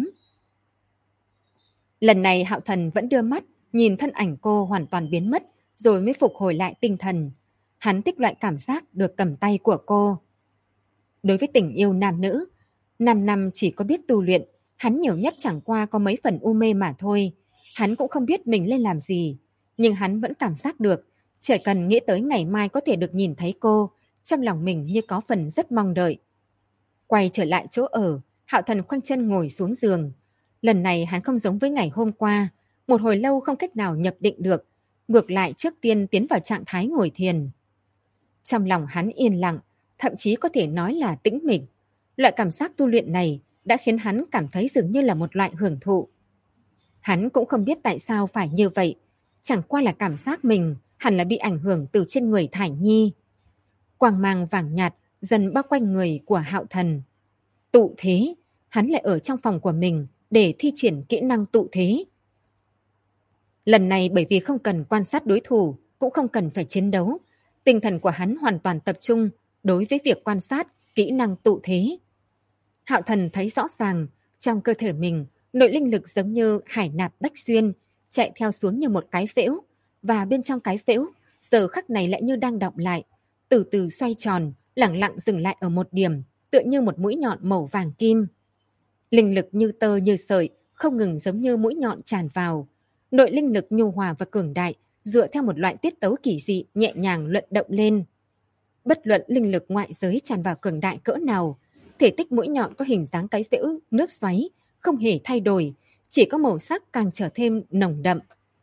Lần này Hạo Thần vẫn đưa mắt, nhìn thân ảnh cô hoàn toàn biến mất, rồi mới phục hồi lại tinh thần. Hắn thích loại cảm giác được cầm tay của cô. Đối với tình yêu nam nữ, 5 năm chỉ có biết tu luyện, hắn nhiều nhất chẳng qua có mấy phần u mê mà thôi. Hắn cũng không biết mình lên làm gì, nhưng hắn vẫn cảm giác được, chỉ cần nghĩ tới ngày mai có thể được nhìn thấy cô, trong lòng mình như có phần rất mong đợi. Quay trở lại chỗ ở, Hạo Thần khoanh chân ngồi xuống giường. Lần này hắn không giống với ngày hôm qua, một hồi lâu không cách nào nhập định được, ngược lại trước tiên tiến vào trạng thái ngồi thiền. Trong lòng hắn yên lặng, thậm chí có thể nói là tĩnh mịch. Loại cảm giác tu luyện này đã khiến hắn cảm thấy dường như là một loại hưởng thụ. Hắn cũng không biết tại sao phải như vậy, chẳng qua là cảm giác mình hẳn là bị ảnh hưởng từ trên người Thải Nhi. Quang mang vàng nhạt dần bao quanh người của Hạo Thần. Tụ thế, hắn lại ở trong phòng của mình để thi triển kỹ năng tụ thế. Lần này bởi vì không cần quan sát đối thủ, cũng không cần phải chiến đấu, tinh thần của hắn hoàn toàn tập trung đối với việc quan sát kỹ năng tụ thế. Hạo Thần thấy rõ ràng, trong cơ thể mình, nội linh lực giống như hải nạp bách xuyên, chạy theo xuống như một cái phễu, và bên trong cái phễu, giờ khắc này lại như đang đọng lại, từ từ xoay tròn, lẳng lặng dừng lại ở một điểm, tựa như một mũi nhọn màu vàng kim. Linh lực như tơ như sợi, không ngừng giống như mũi nhọn tràn vào. Nội linh lực nhu hòa và cường đại, dựa theo một loại tiết tấu kỳ dị nhẹ nhàng luận động lên. Bất luận linh lực ngoại giới tràn vào cường đại cỡ nào, thể tích mũi nhọn có hình dáng cái phễu nước xoáy, không hề thay đổi, chỉ có màu sắc càng trở thêm nồng đậm.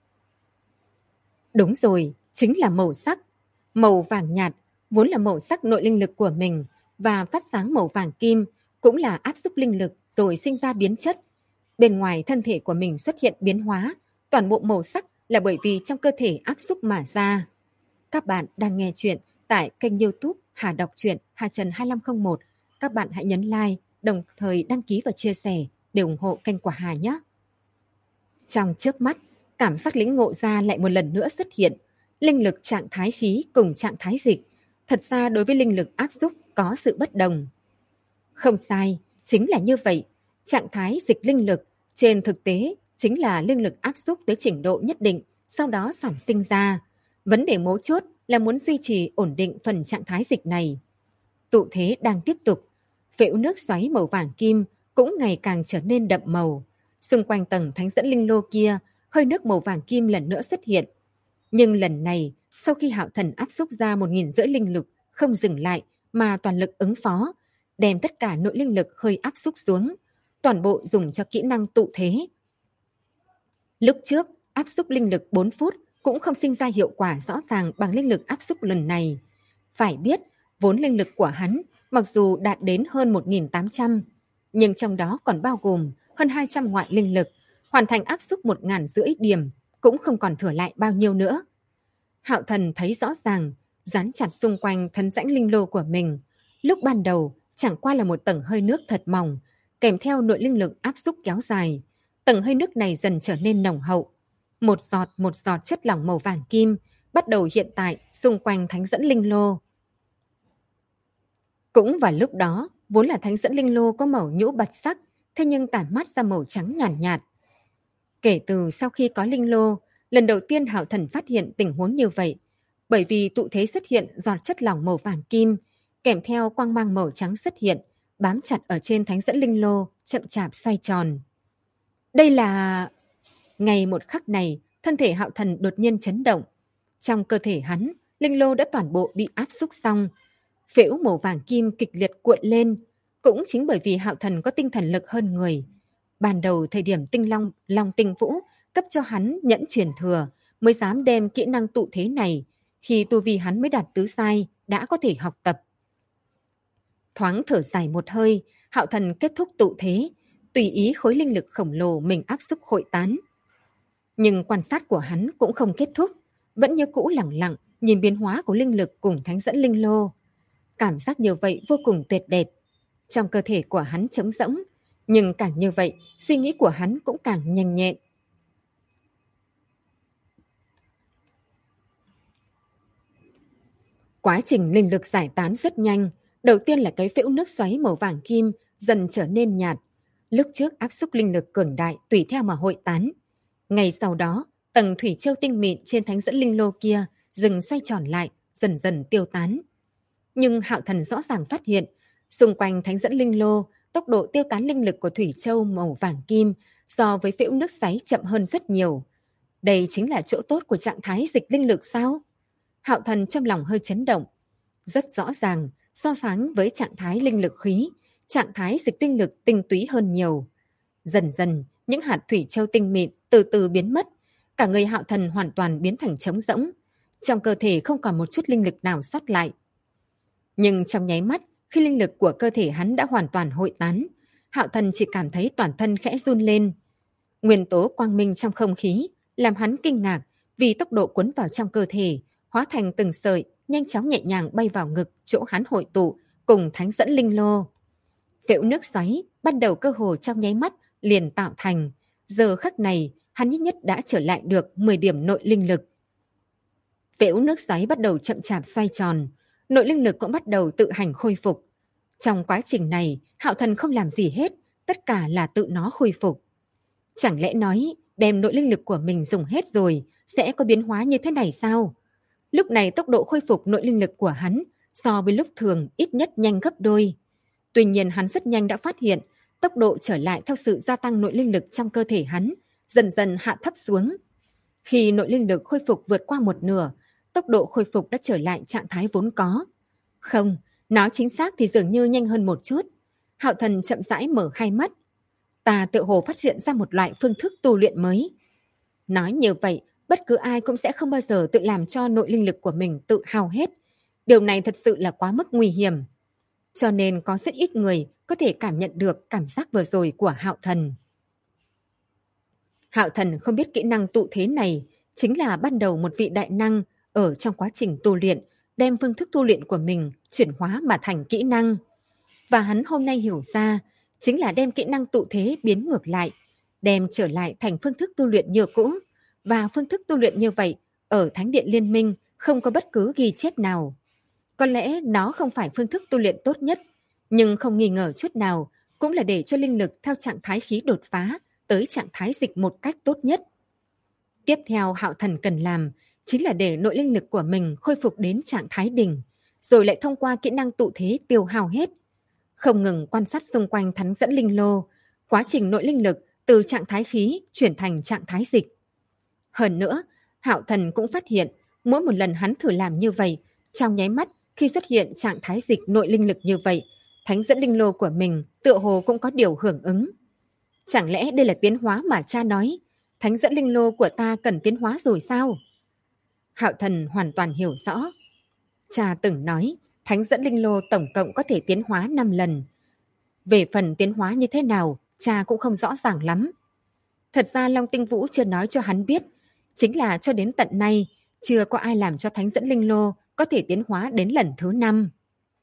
Đúng rồi, chính là màu sắc. Màu vàng nhạt, vốn là màu sắc nội linh lực của mình, và phát sáng màu vàng kim, cũng là áp xúc linh lực rồi sinh ra biến chất. Bên ngoài thân thể của mình xuất hiện biến hóa, toàn bộ màu sắc là bởi vì trong cơ thể áp xúc mà ra. Các bạn đang nghe chuyện tại kênh YouTube Hà Đọc Truyện Hà Trần 2501. Các bạn hãy nhấn like, đồng thời đăng ký và chia sẻ để ủng hộ kênh của Hà nhé. Trong chớp mắt, cảm giác lĩnh ngộ ra lại một lần nữa xuất hiện. Linh lực trạng thái khí cùng trạng thái dịch. Thật ra đối với linh lực áp xúc có sự bất đồng. Không sai, chính là như vậy. Trạng thái dịch linh lực trên thực tế chính là linh lực áp xúc tới trình độ nhất định, sau đó sản sinh ra. Vấn đề mấu chốt là muốn duy trì ổn định phần trạng thái dịch này. Tụ thế đang tiếp tục. Phễu nước xoáy màu vàng kim cũng ngày càng trở nên đậm màu. Xung quanh tầng thánh dẫn linh lô kia, hơi nước màu vàng kim lần nữa xuất hiện. Nhưng lần này, sau khi Hạo Thần áp xúc ra 1.500 linh lực, không dừng lại mà toàn lực ứng phó, đem tất cả nội linh lực hơi áp xúc xuống, toàn bộ dùng cho kỹ năng tụ thế. Lúc trước, áp xúc linh lực 4 phút cũng không sinh ra hiệu quả rõ ràng bằng linh lực áp xúc lần này. Phải biết, vốn linh lực của hắn mặc dù đạt đến hơn 1.800, nhưng trong đó còn bao gồm hơn 200 ngoại linh lực, hoàn thành áp xúc 1.500 điểm, cũng không còn thừa lại bao nhiêu nữa. Hạo Thần thấy rõ ràng, dán chặt xung quanh thân rãnh linh lô của mình. Lúc ban đầu, chẳng qua là một tầng hơi nước thật mỏng, kèm theo nội linh lực áp xúc kéo dài. Tầng hơi nước này dần trở nên nồng hậu. Một giọt chất lỏng màu vàng kim bắt đầu hiện tại xung quanh thánh dẫn linh lô. Cũng vào lúc đó, vốn là thánh dẫn linh lô có màu nhũ bạch sắc, thế nhưng tản mát ra màu trắng nhàn nhạt. Kể từ sau khi có linh lô, lần đầu tiên Hạo Thần phát hiện tình huống như vậy, bởi vì tụ thế xuất hiện giọt chất lỏng màu vàng kim, kèm theo quang mang màu trắng xuất hiện, bám chặt ở trên thánh dẫn linh lô, chậm chạp xoay tròn. Đây là... Ngay một khắc này, thân thể Hạo Thần đột nhiên chấn động. Trong cơ thể hắn, linh lô đã toàn bộ bị áp xúc xong. Phễu màu vàng kim kịch liệt cuộn lên, cũng chính bởi vì Hạo Thần có tinh thần lực hơn người. Ban đầu thời điểm Long Tinh Vũ cấp cho hắn nhẫn truyền thừa, mới dám đem kỹ năng tụ thế này, khi tu vi hắn mới đạt tứ giai, đã có thể học tập. Thoáng thở dài một hơi, Hạo Thần kết thúc tụ thế, tùy ý khối linh lực khổng lồ mình áp xúc hội tán. Nhưng quan sát của hắn cũng không kết thúc, vẫn như cũ lẳng lặng nhìn biến hóa của linh lực cùng thánh dẫn linh lô. Cảm giác như vậy vô cùng tuyệt đẹp. Trong cơ thể của hắn trống rỗng, nhưng càng như vậy, suy nghĩ của hắn cũng càng nhanh nhẹn. Quá trình linh lực giải tán rất nhanh. Đầu tiên là cái phễu nước xoáy màu vàng kim dần trở nên nhạt. Lúc trước áp xúc linh lực cường đại tùy theo mà hội tán. Ngày sau đó, tầng thủy châu tinh mịn trên thánh dẫn linh lô kia dừng xoay tròn lại, dần dần tiêu tán. Nhưng Hạo Thần rõ ràng phát hiện, xung quanh thánh dẫn linh lô, tốc độ tiêu tán linh lực của thủy châu màu vàng kim so với phễu nước xoáy chậm hơn rất nhiều. Đây chính là chỗ tốt của trạng thái dịch linh lực sao? Hạo Thần trong lòng hơi chấn động. Rất rõ ràng, so sánh với trạng thái linh lực khí, trạng thái dịch linh lực tinh túy hơn nhiều. Dần dần, những hạt thủy châu tinh mịn từ từ biến mất, cả người Hạo Thần hoàn toàn biến thành trống rỗng. Trong cơ thể không còn một chút linh lực nào sót lại. Nhưng trong nháy mắt, khi linh lực của cơ thể hắn đã hoàn toàn hội tán, Hạo Thần chỉ cảm thấy toàn thân khẽ run lên. Nguyên tố quang minh trong không khí làm hắn kinh ngạc vì tốc độ cuốn vào trong cơ thể, hóa thành từng sợi, nhanh chóng nhẹ nhàng bay vào ngực chỗ hắn hội tụ cùng thánh dẫn linh lô. Phễu nước xoáy ban đầu cơ hồ trong nháy mắt liền tạo thành, giờ khắc này hắn ít nhất đã trở lại được 10 điểm nội linh lực. Phễu nước xoáy bắt đầu chậm chạp xoay tròn, nội linh lực cũng bắt đầu tự hành khôi phục. Trong quá trình này, Hạo Thần không làm gì hết, tất cả là tự nó khôi phục. Chẳng lẽ nói đem nội linh lực của mình dùng hết rồi sẽ có biến hóa như thế này sao? Lúc này tốc độ khôi phục nội linh lực của hắn so với lúc thường ít nhất nhanh gấp đôi. Tuy nhiên hắn rất nhanh đã phát hiện tốc độ trở lại theo sự gia tăng nội linh lực trong cơ thể hắn, dần dần hạ thấp xuống. Khi nội linh lực khôi phục vượt qua một nửa, tốc độ khôi phục đã trở lại trạng thái vốn có. Không, nói chính xác thì dường như nhanh hơn một chút. Hạo Thần chậm rãi mở hai mắt. Ta tự hồ phát hiện ra một loại phương thức tu luyện mới. Nói như vậy, bất cứ ai cũng sẽ không bao giờ tự làm cho nội linh lực của mình tự hao hết. Điều này thật sự là quá mức nguy hiểm. Cho nên có rất ít người có thể cảm nhận được cảm giác vừa rồi của Hạo Thần. Hạo Thần không biết kỹ năng tụ thế này, chính là ban đầu một vị đại năng ở trong quá trình tu luyện, đem phương thức tu luyện của mình chuyển hóa mà thành kỹ năng. Và hắn hôm nay hiểu ra, chính là đem kỹ năng tụ thế biến ngược lại, đem trở lại thành phương thức tu luyện như cũ. Và phương thức tu luyện như vậy, ở Thánh điện Liên minh không có bất cứ ghi chép nào. Có lẽ nó không phải phương thức tu luyện tốt nhất, nhưng không nghi ngờ chút nào, cũng là để cho linh lực theo trạng thái khí đột phá tới trạng thái dịch một cách tốt nhất. Tiếp theo Hạo Thần cần làm chính là để nội linh lực của mình khôi phục đến trạng thái đỉnh, rồi lại thông qua kỹ năng tụ thế tiêu hao hết. Không ngừng quan sát xung quanh thánh dẫn linh lô, quá trình nội linh lực từ trạng thái khí chuyển thành trạng thái dịch. Hơn nữa, Hạo Thần cũng phát hiện, mỗi một lần hắn thử làm như vậy, trong nháy mắt khi xuất hiện trạng thái dịch nội linh lực như vậy, thánh dẫn linh lô của mình tựa hồ cũng có điều hưởng ứng. Chẳng lẽ đây là tiến hóa mà cha nói, thánh dẫn linh lô của ta cần tiến hóa rồi sao? Hạo Thần hoàn toàn hiểu rõ. Cha từng nói, thánh dẫn linh lô tổng cộng có thể tiến hóa 5 lần. Về phần tiến hóa như thế nào, cha cũng không rõ ràng lắm. Thật ra Long Tinh Vũ chưa nói cho hắn biết, chính là cho đến tận nay, chưa có ai làm cho thánh dẫn linh lô có thể tiến hóa đến lần thứ 5.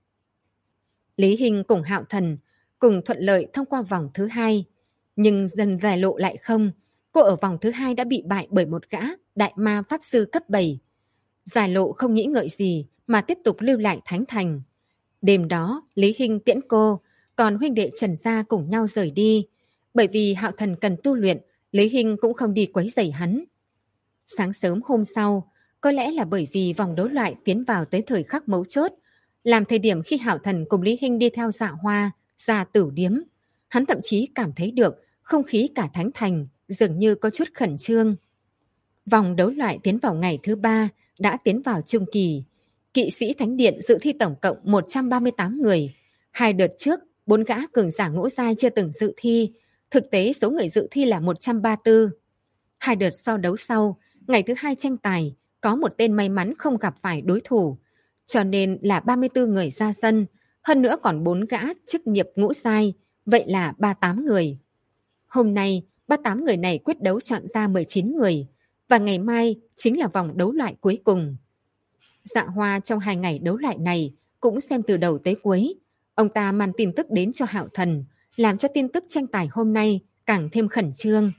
Lý Hinh cùng Hạo Thần cùng thuận lợi thông qua vòng thứ 2, nhưng dần Giải Lộ lại không. Cô ở vòng thứ 2 đã bị bại bởi một gã đại ma pháp sư cấp 7. Giải Lộ không nghĩ ngợi gì mà tiếp tục lưu lại Thánh Thành. Đêm đó, Lý Hinh tiễn cô, còn huynh đệ Trần Gia cùng nhau rời đi. Bởi vì Hạo Thần cần tu luyện, Lý Hinh cũng không đi quấy rầy hắn. Sáng sớm hôm sau, có lẽ là bởi vì vòng đấu loại tiến vào tới thời khắc mấu chốt, làm thời điểm khi Hạo Thần cùng Lý Hinh đi theo Dạ Hoa ra Tử Điếm, hắn thậm chí cảm thấy được không khí cả Thánh Thành dường như có chút khẩn trương. Vòng đấu loại tiến vào ngày thứ 3 đã tiến vào trung kỳ. Kỵ sĩ Thánh Điện dự thi tổng cộng 138 người. 2 đợt trước, 4 gã cường giả ngũ giai chưa từng dự thi. Thực tế số người dự thi là 134. 2 đợt so đấu sau, ngày thứ 2 tranh tài, có một tên may mắn không gặp phải đối thủ. Cho nên là 34 người ra sân, hơn nữa còn 4 gã chức nghiệp ngũ giai, vậy là 38 người. Hôm nay, 38 người này quyết đấu chọn ra 19 người, và ngày mai chính là vòng đấu loại cuối cùng. Dạ Hoa trong 2 ngày đấu loại này cũng xem từ đầu tới cuối. Ông ta mang tin tức đến cho Hạo Thần, làm cho tin tức tranh tài hôm nay càng thêm khẩn trương.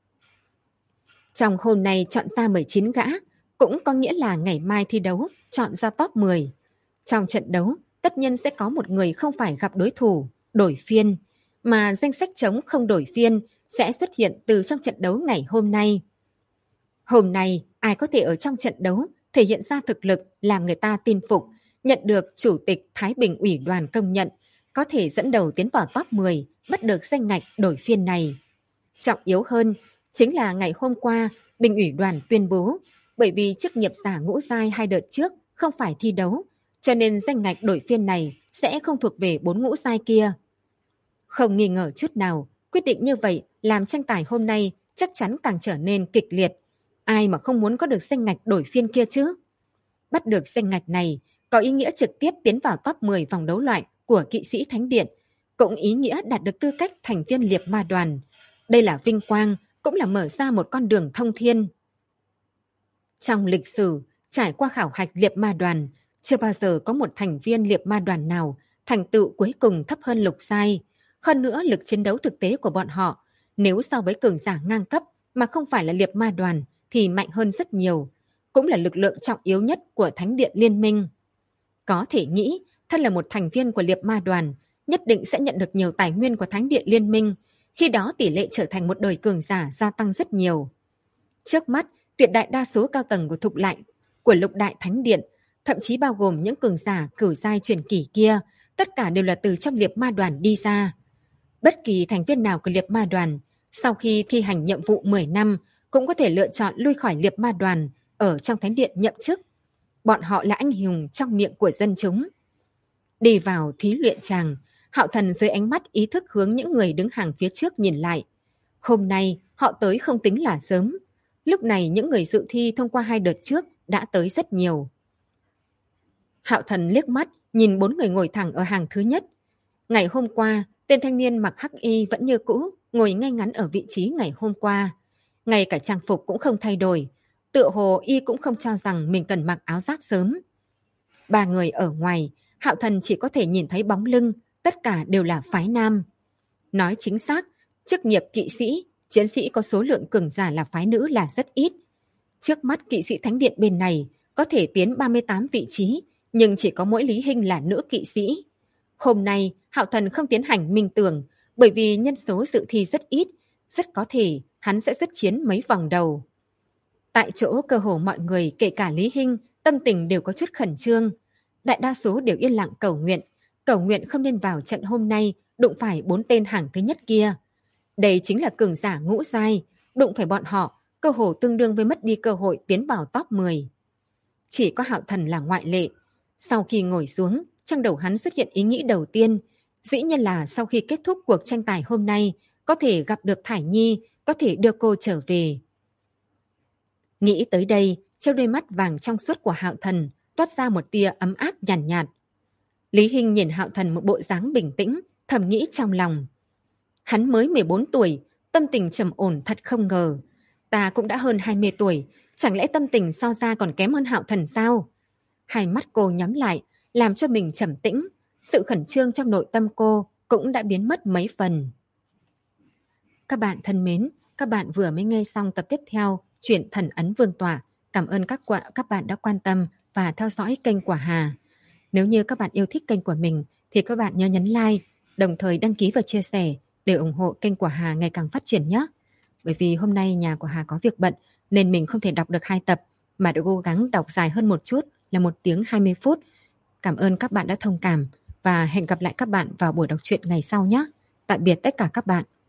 Trong hôm nay chọn ra 19 gã, cũng có nghĩa là ngày mai thi đấu chọn ra top 10. Trong trận đấu, tất nhiên sẽ có một người không phải gặp đối thủ, đổi phiên, mà danh sách trống không đổi phiên sẽ xuất hiện từ trong trận đấu ngày hôm nay. Hôm nay, ai có thể ở trong trận đấu thể hiện ra thực lực làm người ta tin phục, nhận được Chủ tịch Thái Bình Ủy đoàn công nhận, có thể dẫn đầu tiến vào top 10, bắt được danh ngạch đổi phiên này. Trọng yếu hơn, chính là ngày hôm qua, Bình ủy đoàn tuyên bố, bởi vì chức nghiệp giả ngũ giai 2 đợt trước không phải thi đấu, cho nên danh ngạch đổi phiên này sẽ không thuộc về 4 ngũ giai kia. Không nghi ngờ chút nào, quyết định như vậy làm tranh tài hôm nay chắc chắn càng trở nên kịch liệt. Ai mà không muốn có được danh ngạch đổi phiên kia chứ? Bắt được danh ngạch này có ý nghĩa trực tiếp tiến vào top 10 vòng đấu loại của kỵ sĩ Thánh Điện, cũng ý nghĩa đạt được tư cách thành viên liệp ma đoàn. Đây là vinh quang, cũng là mở ra một con đường thông thiên. Trong lịch sử, trải qua khảo hạch liệp ma đoàn, chưa bao giờ có một thành viên liệp ma đoàn nào thành tựu cuối cùng thấp hơn lục giai. Hơn nữa, lực chiến đấu thực tế của bọn họ, nếu so với cường giả ngang cấp mà không phải là liệp ma đoàn, thì mạnh hơn rất nhiều, cũng là lực lượng trọng yếu nhất của Thánh Điện Liên minh. Có thể nghĩ, thân là một thành viên của liệp ma đoàn, nhất định sẽ nhận được nhiều tài nguyên của Thánh Điện Liên minh, khi đó tỷ lệ trở thành một đời cường giả gia tăng rất nhiều. Trước mắt, tuyệt đại đa số cao tầng của Thục Lại, của Lục Đại Thánh Điện, thậm chí bao gồm những cường giả cửu giai truyền kỳ kia, tất cả đều là từ trong liệp ma đoàn đi ra. Bất kỳ thành viên nào của liệp ma đoàn, sau khi thi hành nhiệm vụ 10 năm, cũng có thể lựa chọn lui khỏi liệp ma đoàn ở trong Thánh Điện nhậm chức. Bọn họ là anh hùng trong miệng của dân chúng. Đi vào thí luyện tràng, Hạo Thần dưới ánh mắt ý thức hướng những người đứng hàng phía trước nhìn lại. Hôm nay, họ tới không tính là sớm. Lúc này những người dự thi thông qua 2 đợt trước đã tới rất nhiều. Hạo Thần liếc mắt, nhìn 4 người ngồi thẳng ở hàng thứ nhất. Ngày hôm qua, tên thanh niên mặc hắc y vẫn như cũ, ngồi ngay ngắn ở vị trí ngày hôm qua. Ngay cả trang phục cũng không thay đổi. Tựa hồ y cũng không cho rằng mình cần mặc áo giáp sớm. Ba người ở ngoài, Hạo Thần chỉ có thể nhìn thấy bóng lưng, tất cả đều là phái nam. Nói chính xác, chức nghiệp kỵ sĩ, chiến sĩ có số lượng cường giả là phái nữ là rất ít. Trước mắt kỵ sĩ thánh điện bên này có thể tiến 38 vị trí, nhưng chỉ có mỗi Lý Hinh là nữ kỵ sĩ. Hôm nay, Hạo Thần không tiến hành minh tưởng, bởi vì nhân số dự thi rất ít, rất có thể hắn sẽ xuất chiến mấy vòng đầu. Tại chỗ cơ hồ mọi người, kể cả Lý Hinh, tâm tình đều có chút khẩn trương. Đại đa số đều yên lặng cầu nguyện không nên vào trận hôm nay đụng phải 4 tên hàng thứ nhất kia. Đây chính là cường giả ngũ giai, đụng phải bọn họ, cơ hồ tương đương với mất đi cơ hội tiến vào top 10. Chỉ có Hạo Thần là ngoại lệ. Sau khi ngồi xuống, trong đầu hắn xuất hiện ý nghĩ đầu tiên, dĩ nhiên là sau khi kết thúc cuộc tranh tài hôm nay, có thể gặp được Thải Nhi, có thể đưa cô trở về. Nghĩ tới đây, trong đôi mắt vàng trong suốt của Hạo Thần toát ra một tia ấm áp nhàn nhạt. Lý Hinh nhìn Hạo Thần một bộ dáng bình tĩnh, thầm nghĩ trong lòng. Hắn mới 14 tuổi, tâm tình trầm ổn thật không ngờ. Ta cũng đã hơn 20 tuổi, chẳng lẽ tâm tình so ra còn kém hơn Hạo Thần sao? Hai mắt cô nhắm lại, làm cho mình trầm tĩnh. Sự khẩn trương trong nội tâm cô cũng đã biến mất mấy phần. Các bạn thân mến, các bạn vừa mới nghe xong tập tiếp theo truyện Thần Ấn Vương Tọa. Cảm ơn các bạn đã quan tâm và theo dõi kênh của Hà. Nếu như các bạn yêu thích kênh của mình thì các bạn nhớ nhấn like, đồng thời đăng ký và chia sẻ để ủng hộ kênh của Hà ngày càng phát triển nhé. Bởi vì hôm nay nhà của Hà có việc bận nên mình không thể đọc được 2 tập mà đã cố gắng đọc dài hơn một chút là 1 tiếng 20 phút. Cảm ơn các bạn đã thông cảm và hẹn gặp lại các bạn vào buổi đọc truyện ngày sau nhé. Tạm biệt tất cả các bạn.